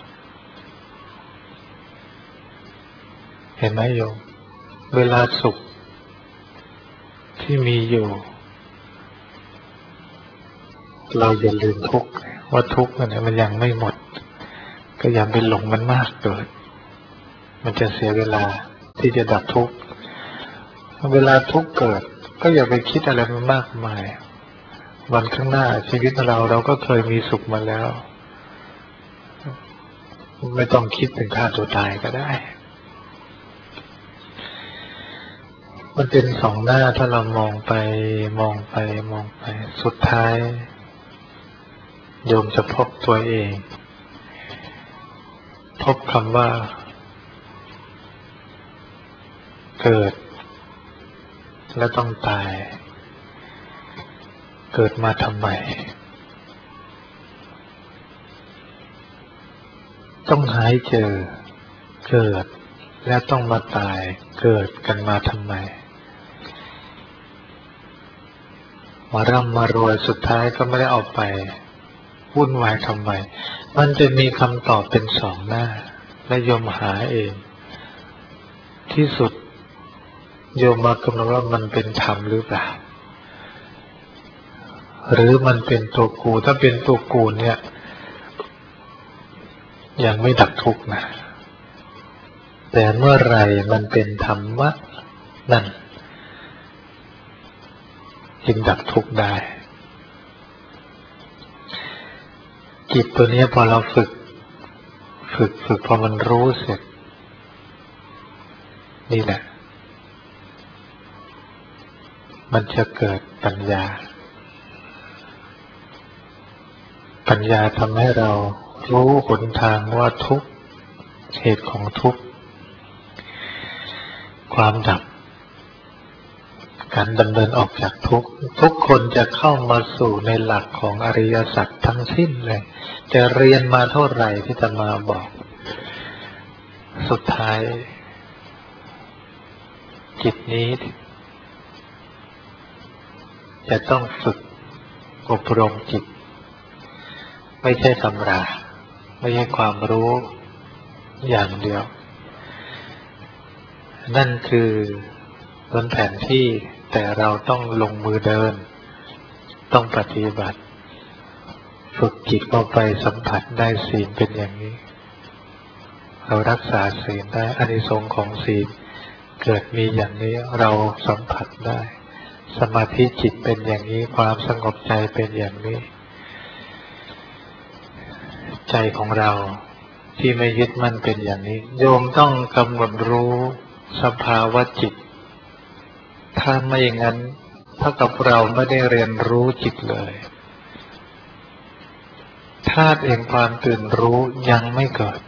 เห็นไหมโยมเวลาสุขที่มีอยู่เราอย่าลืมทุกข์ว่าทุกข์เนี่ยมันยังไม่หมดก็อย่าไปหลงมันมากเกินมันจะเสียเวลาที่จะดับทุกข์เวลาทุกข์เกิดก็อย่าไปคิดอะไรมันมากมายวันข้างหน้าชีวิตเราเราก็เคยมีสุขมาแล้วไม่ต้องคิดถึงฆ่าตัวตายก็ได้มันเป็นสองหน้าถ้าเรามองไปมองไปมองไปสุดท้ายโยมจะพบตัวเองพบคำว่าเกิดและต้องตายเกิดมาทำไมต้องหายเจอเกิดและต้องมาตายเกิดกันมาทำไมมาร่ำมารวยสุดท้ายก็ไม่ได้เอาไปวุ่นวายทำไมมันจะมีคำตอบเป็นสองหน้าและโยมหาเองที่สุดโยมมากำหนดว่ามันเป็นธรรมหรือเปล่าหรือมันเป็นตัวกูถ้าเป็นตัวกูเนี่ยยังไม่ดับทุกข์นะแต่เมื่อไรมันเป็นธรรมะนั่นจึงดับทุกข์ได้จิตตัวนี้พอเราฝึกฝึกฝึกพอมันรู้เสร็จนี่แหละมันจะเกิดปัญญาปัญญาทำให้เรารู้หนทางว่าทุกข์เหตุของทุกข์ความดับการดำเนินออกจากทุกข์ทุกคนจะเข้ามาสู่ในหลักของอริยสัจทั้งสิ้นเลยจะเรียนมาเท่าไหร่ที่จะมาบอกสุดท้ายจิตนี้จะต้องฝึกอบรมจิตไม่ใช่ตำราไม่ใช่ความรู้อย่างเดียวนั่นคือบนแผนที่แต่เราต้องลงมือเดินต้องปฏิบัติฝึกจิตเข้าไปสัมผัสได้ศีลเป็นอย่างนี้เรารักษาศีลได้อานิสงส์ของศีลเกิดมีอย่างนี้เราสัมผัสได้สมาธิจิตเป็นอย่างนี้ความสงบใจเป็นอย่างนี้ใจของเราที่ไม่ยึดมั่นเป็นอย่างนี้โยมต้องกำหนดรู้สภาวะจิตถ้าไม่อย่างนั้นเท่ากับเราไม่ได้เรียนรู้จิตเลยธาตุแห่งความตื่นรู้ยังไม่เกิด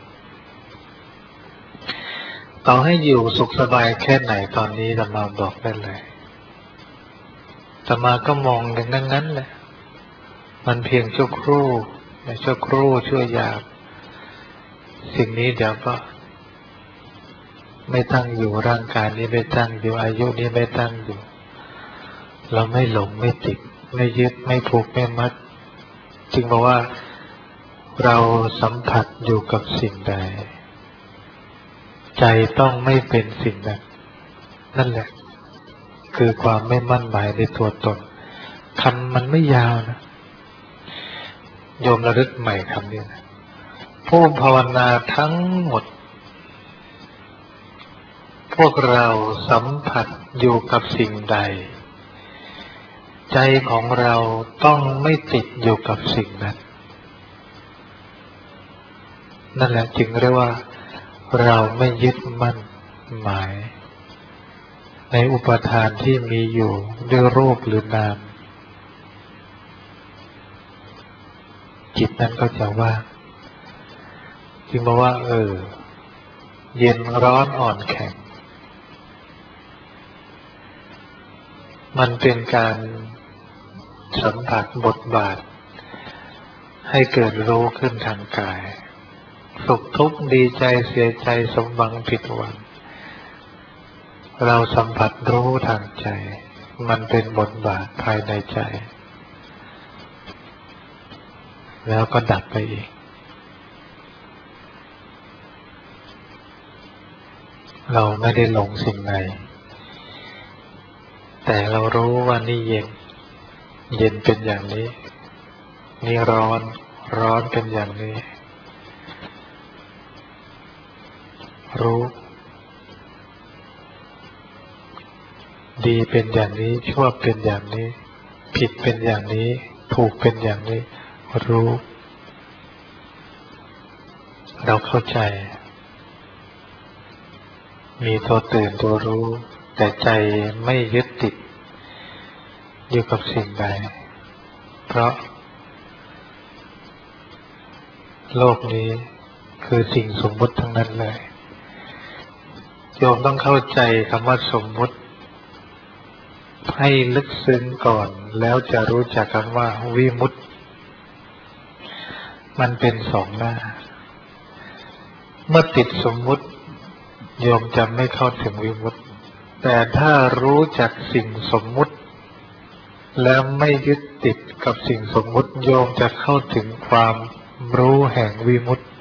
ต่อให้อยู่สุขสบายแค่ไหนตอนนี้อาตมาบอกได้เลยอาตมาก็มองอย่างนั้นแหละมันเพียงชั่วครู่ชั่วครู่ชั่วยามสิ่งนี้เดี๋ยวก็ไม่ตั้งอยู่ร่างกายนี้ไม่ตั้งอยู่อายุนี้ไม่ตั้งอยู่เราไม่หลงไม่ติดไม่ยึดไม่ผูกไม่มัดจึงบอกว่าเราสัมผัสอยู่กับสิ่งใดใจต้องไม่เป็นสิ่งนั้นนั่นแหละคือความไม่มั่นหมายในตัวตนคำมันไม่ยาวนะโยมระลึกใหม่คำนี้นะผู้ภาวนาทั้งหมดพวกเราสัมผัสอยู่กับสิ่งใดใจของเราต้องไม่ติดอยู่กับสิ่งนั้นนั่นแหละจึงเรียกว่าเราไม่ยึดมั่นหมายในอุปทานที่มีอยู่ด้วยรูปหรือนามจิตนั้นก็จะว่างจึงบอกว่าเออเย็นร้อนอ่อนแข็งมันเป็นการสัมผัสบทบาทให้เกิดรู้ขึ้นทางกายสุขทุกข์ดีใจเสียใจสมหวังผิดหวังเราสัมผัสรู้ทางใจมันเป็นบทบาทภายในใจแล้วก็ดับไปอีกเราไม่ได้หลงสิ่งใดแต่เรารู้ว่านี่เย็นเย็นเป็นอย่างนี้นี่ร้อนร้อนเป็นอย่างนี้รู้ดีเป็นอย่างนี้ชั่วเป็นอย่างนี้ผิดเป็นอย่างนี้ถูกเป็นอย่างนี้รู้เราเข้าใจมีตัวตื่นตัวรู้แต่ใจไม่ยึดติดอยู่กับสิ่งใดเพราะโลกนี้คือสิ่งสมมุติทั้งนั้นเลยโยมต้องเข้าใจคำว่าสมมุติให้ลึกซึ้งก่อนแล้วจะรู้จักคำว่าวิมุตติมันเป็นสองหน้าเมื่อติดสมมุติโยมจะไม่เข้าถึงวิมุตติแต่ถ้ารู้จักสิ่งสมมุติแล้วไม่ยึดติดกับสิ่งสมมุติโยมจะเข้าถึงความรู้แห่งวิมุตติ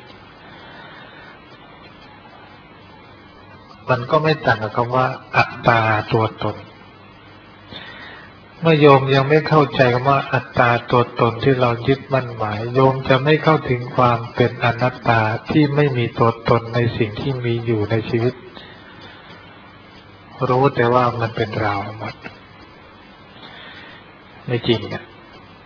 มันก็ไม่ต่างกับคำว่าอัตตาตัวตนเมื่อโยมยังไม่เข้าใจคำว่าอัตตาตัวตนที่เรายึดมั่นหมายโยมจะไม่เข้าถึงความเป็นอนัตตาที่ไม่มีตัวตนในสิ่งที่มีอยู่ในชีวิตรู้แต่ว่ามันเป็นเราหมดไม่จริงอ่ะ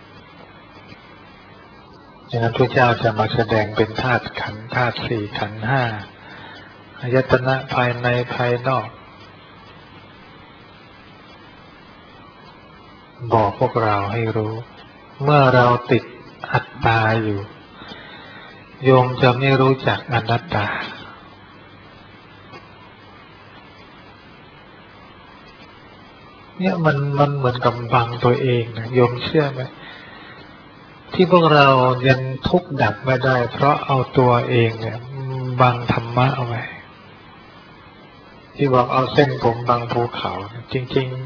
ดังนั้นพระเจ้าจะมาแสดงเป็นธาตุขันธ์ธาตุสี่ขันธ์ห้าอายตนะภายในภายนอกบอกพวกเราให้รู้เมื่อเราติดอัตตาอยู่โยมจะไม่รู้จักอนัตตาเนี่ยมันมันเหมือนกับบังตัวเองนะโยมเชื่อไหมที่พวกเรายังทุกข์ดับไม่ได้เพราะเอาตัวเองเนี่ยบังธรรมะเอาไว้ที่บอกเอาเส้นผมบังภูเขาจริงๆ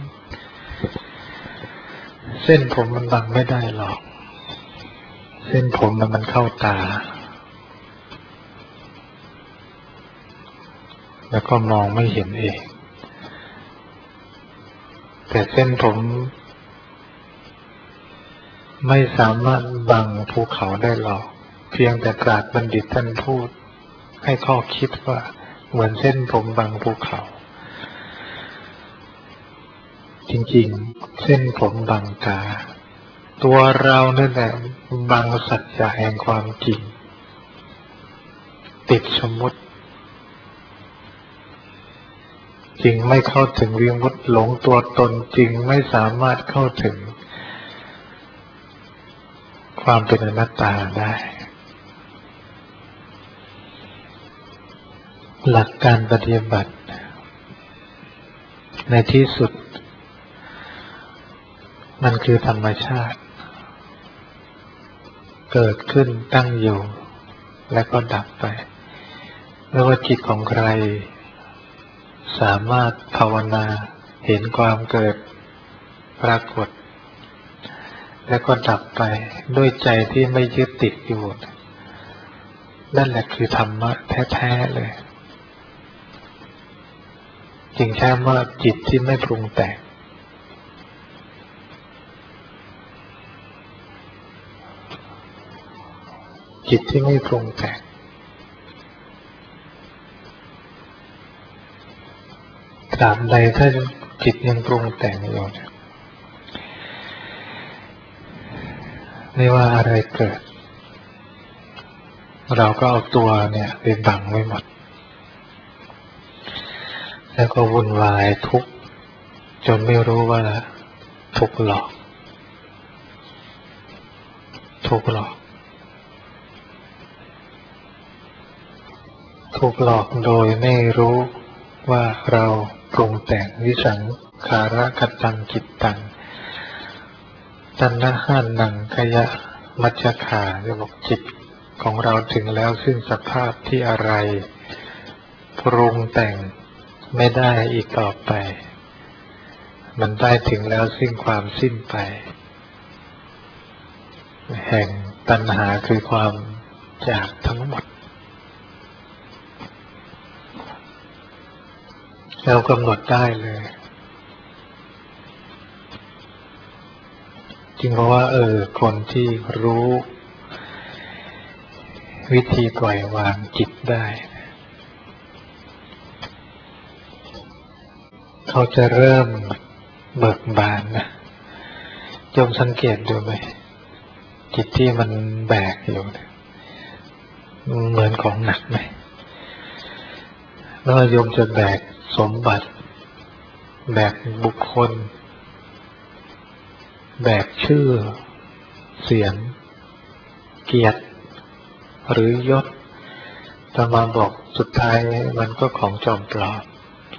เส้นผมมันบังไม่ได้หรอกเส้นผมมันมันเข้าตาแล้วก็มองไม่เห็นเองแต่เส้นผมไม่สามารถบังภูเขาได้หรอกเพียงแต่ปราชญ์บัณฑิตท่านพูดให้ข้อคิดว่าเหมือนเส้นผมบังภูเขาจริงๆเส้นผมบังตาตัวเรานั่นแหละบังสัจจะแห่งความจริงติดสมมุติจึงไม่เข้าถึงวิมุตติหลงตัวตนจึงไม่สามารถเข้าถึงความเป็นอนัตตาได้หลักการปฏิบัติในที่สุดมันคือธรรมชาติเกิดขึ้นตั้งอยู่และก็ดับไปไม่ว่าจิตของใครสามารถภาวนาเห็นความเกิดปรากฏและก็ดับไปด้วยใจที่ไม่ยึดติดอยู่นั่นแหละคือธรรมะแท้ๆเลยจึงใช้ว่าจิตที่ไม่ปรุงแต่งจิตที่ไม่ปรุงแต่งตราบใดถ้าจิตยังปรุงแต่งอยู่ไม่ว่าอะไรเกิดเราก็เอาตัวเนี่ยไปบังไว้หมดแล้วก็วุ่นวายทุกข์จนไม่รู้ว่าทุกข์หลอกทุกข์หลอกทุกข์หลอกโดยไม่รู้ว่าเราปรุงแต่งวิสังขารกตังจิตตังตัณหานังขยะมัจจขาจะบอกจิตของเราถึงแล้วซึ่งสภาพที่อะไรปรุงแต่งไม่ได้อีกต่อไปมันได้ถึงแล้วซึ่งความสิ้นไปแห่งตัณหาคือความอยากทั้งหมดเรากำหนดได้เลยจริงเพราะว่าเออคนที่รู้วิธีปล่อยวางจิตได้เขาจะเริ่มเบิกบานนะโยมสังเกตดูไหมจิตที่มันแบกอยู่เหมือนของหนักไหมแล้วโยมจะแบกสมบัติแบกบุคคลแบกชื่อเสียงเกียรติหรือยศแต่มาบอกสุดท้ายมันก็ของจอมปลอม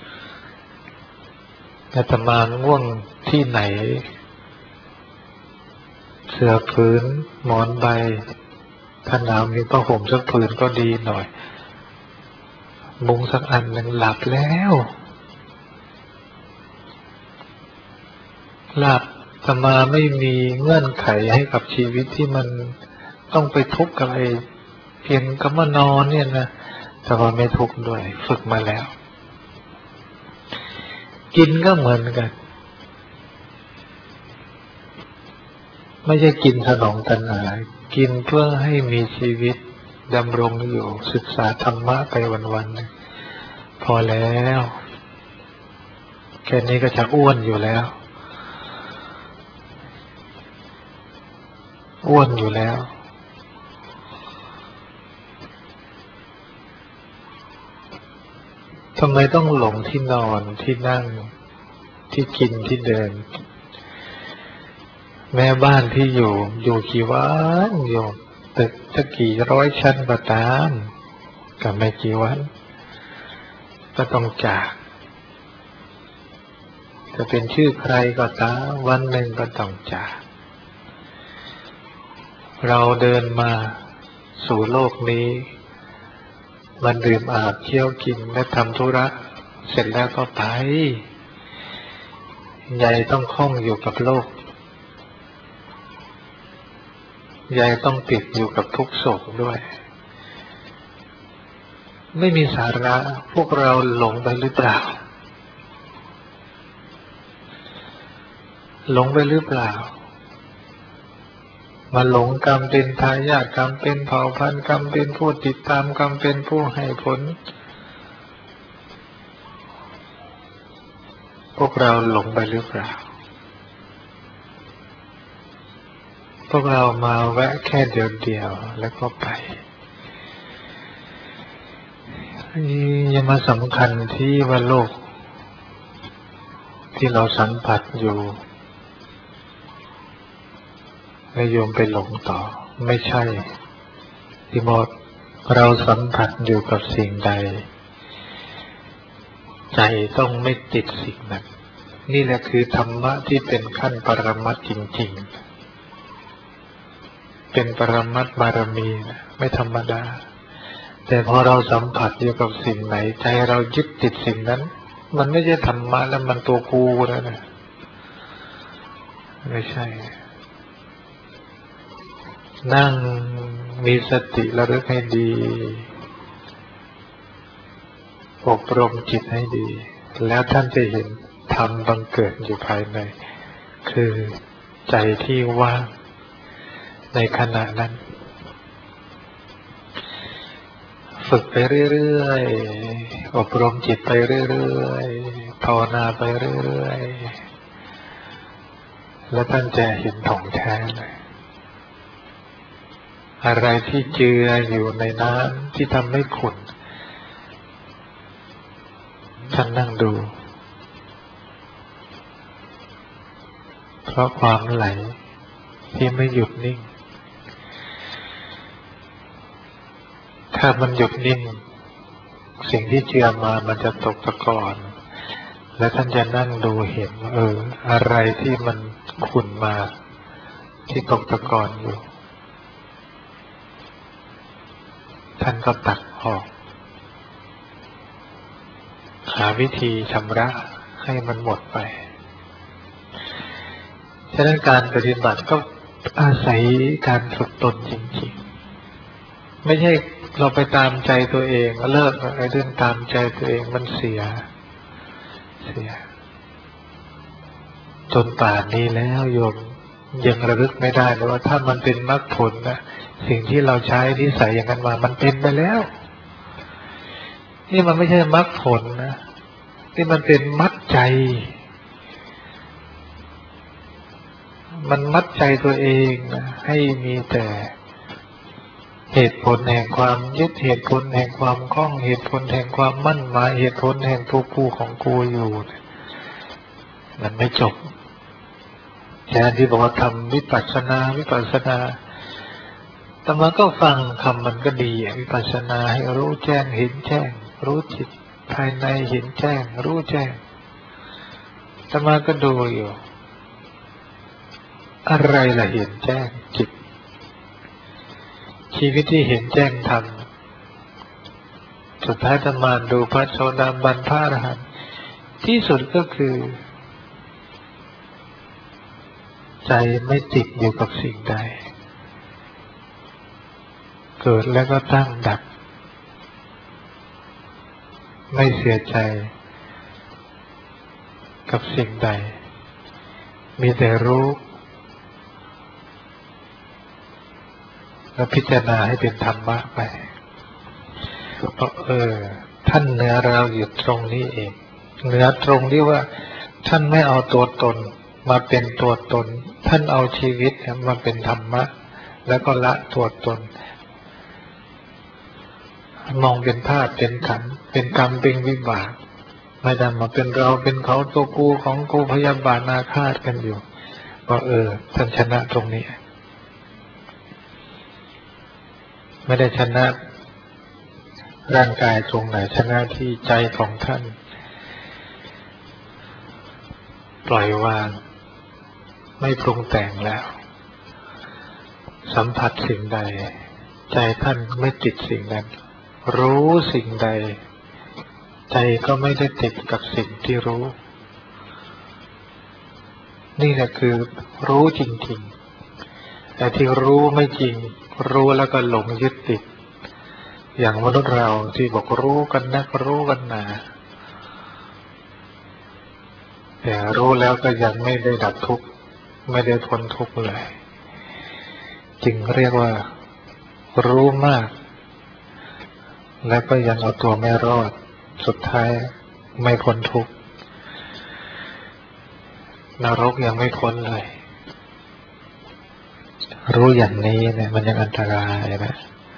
แต่ตมาง่วงที่ไหนเสื่อพื้นหมอนใบถ้าหนาวมีผ้าห่มสักผืนก็ดีหน่อยมุ้งสักอันหนึ่งหลับแล้วหลับแต่มาไม่มีเงื่อนไขให้กับชีวิตที่มันต้องไปทุกข์กับไอ้เพียงคำว่านอนเนี่ยนะแต่ว่าไม่ทุกข์ด้วยฝึกมาแล้วกินก็เหมือนกันไม่ใช่กินสนองตัณหากินเพื่อให้มีชีวิตดำรงอยู่ศึกษาธรรมะไปวันๆพอแล้วแค่นี้ก็จะอ้วนอยู่แล้วอ้วนอยู่แล้วทำไมต้องหลงที่นอนที่นั่งที่กินที่เดินแม่บ้านที่อยู่อยู่กี่วันอยู่ตึกจะกี่ร้อยชั้นก็ตามก็ไม่กี่วันก็ต้องจากจะเป็นชื่อใครก็ตามวันหนึ่งก็ต้องจากเราเดินมาสู่โลกนี้มันดื่มอาบเที่ยวกินและทำธุระเสร็จแล้วก็ไปใหญ่ต้องคล้องอยู่กับโลกใหญ่ต้องติดอยู่กับทุกโศกด้วยไม่มีสาระพวกเราหลงไปหรือเปล่าหลงไปหรือเปล่ามาหลงกรรมเป็นทายาทกรรมเป็นเผ่าพันธุ์กรรมเป็นผู้ติดตามกรรมเป็นผู้ให้ผลพวกเราหลงไปหรือเปล่าพวกเรามาแวะแค่เดียวๆแล้วก็ไปยังมาสำคัญที่ว่าโลกที่เราสัมผัสอยู่แล้วโยมไปหลงต่อไม่ใช่ที่หมดเราสัมผัสอยู่กับสิ่งใดใจต้องไม่ติดสิ่งนั้นนี่แหละคือธรรมะที่เป็นขั้นปรมัตถ์จริงๆเป็นปรมัตถ์บารมีไม่ธรรมดาแต่พอเราสัมผัสอยู่กับสิ่งไหนใจเรายึดติดสิ่งนั้นมันไม่ใช่ธรรมะแล้วมันตัวกูแล้วนะไม่ใช่นั่งมีสติระลึกให้ดีอบรมจิตให้ดีแล้วท่านจะเห็นธรรมบังเกิดอยู่ภายในคือใจที่ว่างในขณะนั้นฝึกไปเรื่อยๆอบรมจิตไปเรื่อยๆภาวนาไปเรื่อยๆแล้วท่านจะเห็นถ่องแท้เลยอะไรที่เจืออยู่ในน้ำที่ทำให้ขุ่นท่านนั่งดูเพราะความไหลที่ไม่หยุดนิ่งถ้ามันหยุดนิ่งสิ่งที่เจือมามันจะตกตะกอนและท่านจะนั่งดูเห็นว่าเอออะไรที่มันขุ่นมาที่ตกตะกอนอยู่ท่านก็ตัดออกหาวิธีชำระให้มันหมดไปฉะนั้นการปฏิบัติก็อาศัยการฝึกตนจริงๆไม่ใช่เราไปตามใจตัวเองเลิกไอ้เรื่องตามใจตัวเองมันเสียเสียจนป่านนี้แล้วโยมยังระลึกไม่ได้เลยว่าถ้ามันเป็นมรรคผลนะสิ่งที่เราใช้นิสัยอย่างนั้นมามันเป็นไปแล้วนี่มันไม่ใช่มรรคผลนะนี่มันเป็นมัดใจมันมัดใจตัวเองนะให้มีแต่เหตุผลแห่งความยึดเหตุผลแห่งความคล้องเหตุผลแห่งความมั่นหมายเหตุผลแห่งตัวกูของกูอยู่มันไม่จบแทนที่บอกว่าทำวิปัสสนาวิปัสสนาแต่มันก็ฟังคำมันก็ดีวิปัสสนาให้รู้แจ้งเห็นแจ้งรู้จิตภายในเห็นแจ้งรู้แจ้งแต่มันก็ดูอยู่อะไรล่ะเห็นแจ้งจิตชีวิตที่เห็นแจ้งธรรมสุดท้ายธรรมาดูพระโสดาบันพระอรหันต์ที่สุดก็คือใจไม่ติดอยู่กับสิ่งใดเกิดแล้วก็ตั้งดับไม่เสียใจกับสิ่งใดมีแต่รู้แล้วพิจารณาให้เป็นธรรมะไปเพราะเออท่านเหนือเราอยู่ตรงนี้เองเหนือตรงที่ว่าท่านไม่เอาตัวตนมาเป็นตัวตนท่านเอาชีวิตมาเป็นธรรมะแล้วก็ละตัวตนมองเป็นธาตุเป็นขันธ์เป็นกรรมเป็นวิบากไม่ได้มาเป็นเราเป็นเขาตัวกูของกูพยาบาทอาฆาตกันอยู่ก็เออท่านชนะตรงนี้ไม่ได้ชนะร่างกายตรงไหนชนะที่ใจของท่านปล่อยวางไม่ปรุงแต่งแล้วสัมผัสสิ่งใดใจท่านไม่ติดสิ่งนั้นรู้สิ่งใดใจก็ไม่ได้ติดกับสิ่งที่รู้นี่แหละคือรู้จริงๆแต่ที่รู้ไม่จริงรู้แล้วก็หลงยึดติดอย่างมนุษย์เราที่บอกรู้กันนักรู้กันหนาแต่รู้แล้วก็ยังไม่ได้ดับทุกข์ไม่ได้พ้นทุกข์เลยจึงเรียกว่ารู้มากแล้วก็ยังเอาตัวไม่รอดสุดท้ายไม่พ้นทุกข์นรกยังไม่พ้นเลยรู้อย่างนี้เนี่ยมันยังอันตรายนะ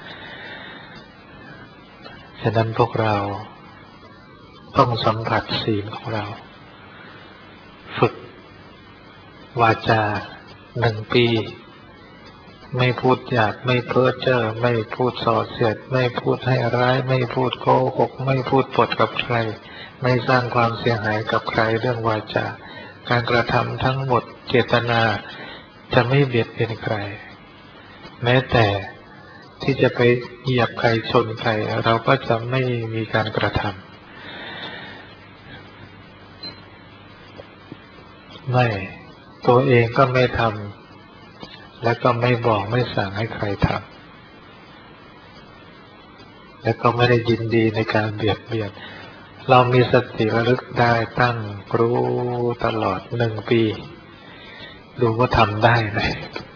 ฉะนั้นพวกเราต้องสัมผัสศีลของเราฝึกวาจาหนึ่งปีไม่พูดหยาบไม่เพ้อเจ้อไม่พูดส่อเสียดไม่พูดให้ร้ายไม่พูดโกหกไม่พูดปดกับใครไม่สร้างความเสียหายกับใครเรื่องวาจาการกระทำทั้งหมดเจตนาจะไม่เบียดเบียนใครแม้แต่ที่จะไปเหยียบใครชนใครเราก็จะไม่มีการกระทำไม่ตัวเองก็ไม่ทำและก็ไม่บอกไม่สั่งให้ใครทำและก็ไม่ได้ยินดีในการเบียดเบียนเรามีสติระลึกได้ตั้งรู้ตลอดหนึ่งปีดูว่าทำได้ไหม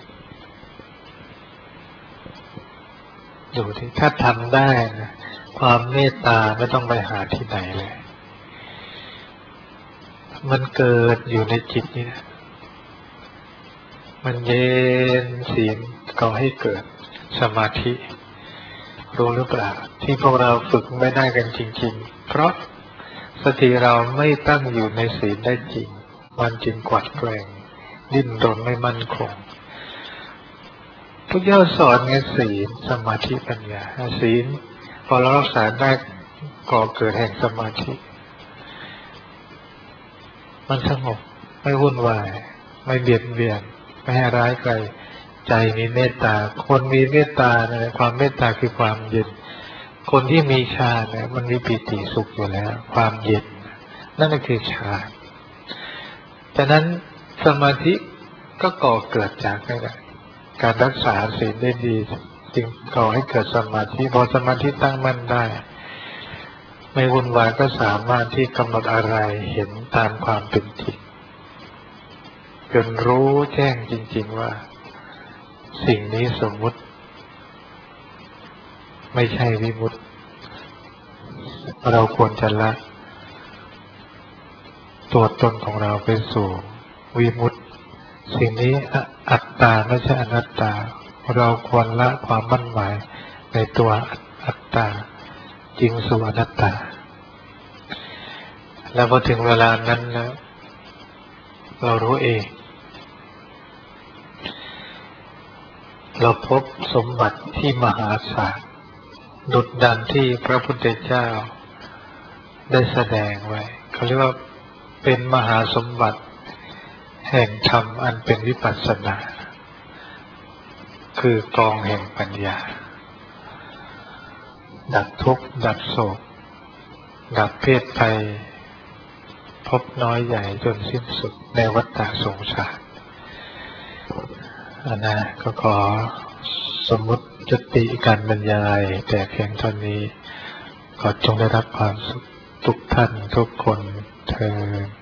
ดูที่ถ้าทำได้นะความเมตตาไม่ต้องไปหาที่ไหนเลยมันเกิดอยู่ในจิตนี่นะมันเย็นศีลก่อให้เกิดสมาธิรู้หรือเปล่าที่พวกเราฝึกไม่ได้กันจริงๆเพราะสติเราไม่ตั้งอยู่ในศีลได้จริงมันจึงกวัดแกว่งดิ้นรนไม่มั่นคงพระเจ้าสอนไงศีลสมาธิปัญญาศีลพอเรารักษาได้ก่อเกิดแห่งสมาธิมันสงบไม่วุ่นวายไม่เบียดเบียนไม่ให้ร้ายใครใจมีเมตตาคนมีเมตตาเนี่ยความเมตตาคือความเย็นคนที่มีฌานเนี่ยมันมีปิติสุขอยู่แล้วความเย็นนั่นก็คือฌานฉะนั้นสมาธิก็ก่อเกิดจากนี่แหละการรักษาศีลได้ดีจึงก่อให้เกิดสมาธิพอสมาธิตั้งมั่นได้ไม่วุ่นวายก็สามารถที่กำหนดอะไรเห็นตามความเป็นจริงจนรู้แจ้งจริงๆว่าสิ่งนี้สมมุติไม่ใช่วิมุตติเราควรจะละตัวตนของเราไปสู่วิมุตติสิ่งนี้อัตตาไม่ใช่อนัตตาเราควรละความมั่นหมายในตัวอัตตาจริงสู่อนัตตาแล้วพอถึงเวลานั้นแล้วเรารู้เองเราพบสมบัติที่มหาศาลดุจดังที่พระพุทธเจ้าได้แสดงไว้เขาเรียกว่าเป็นมหาสมบัติแห่งธรรมอันเป็นวิปัสสนาคือกองแห่งปัญญาดับทุกข์ดับโศกดับเพศภัยพบน้อยใหญ่จนสิ้นสุดในวัฏฏะสงสารอันนะก็ขอสมมุติจุติการบรรยายแต่เพียงเท่านี้ขอจงได้รับความสุขทุกท่านทุกคนเทอญ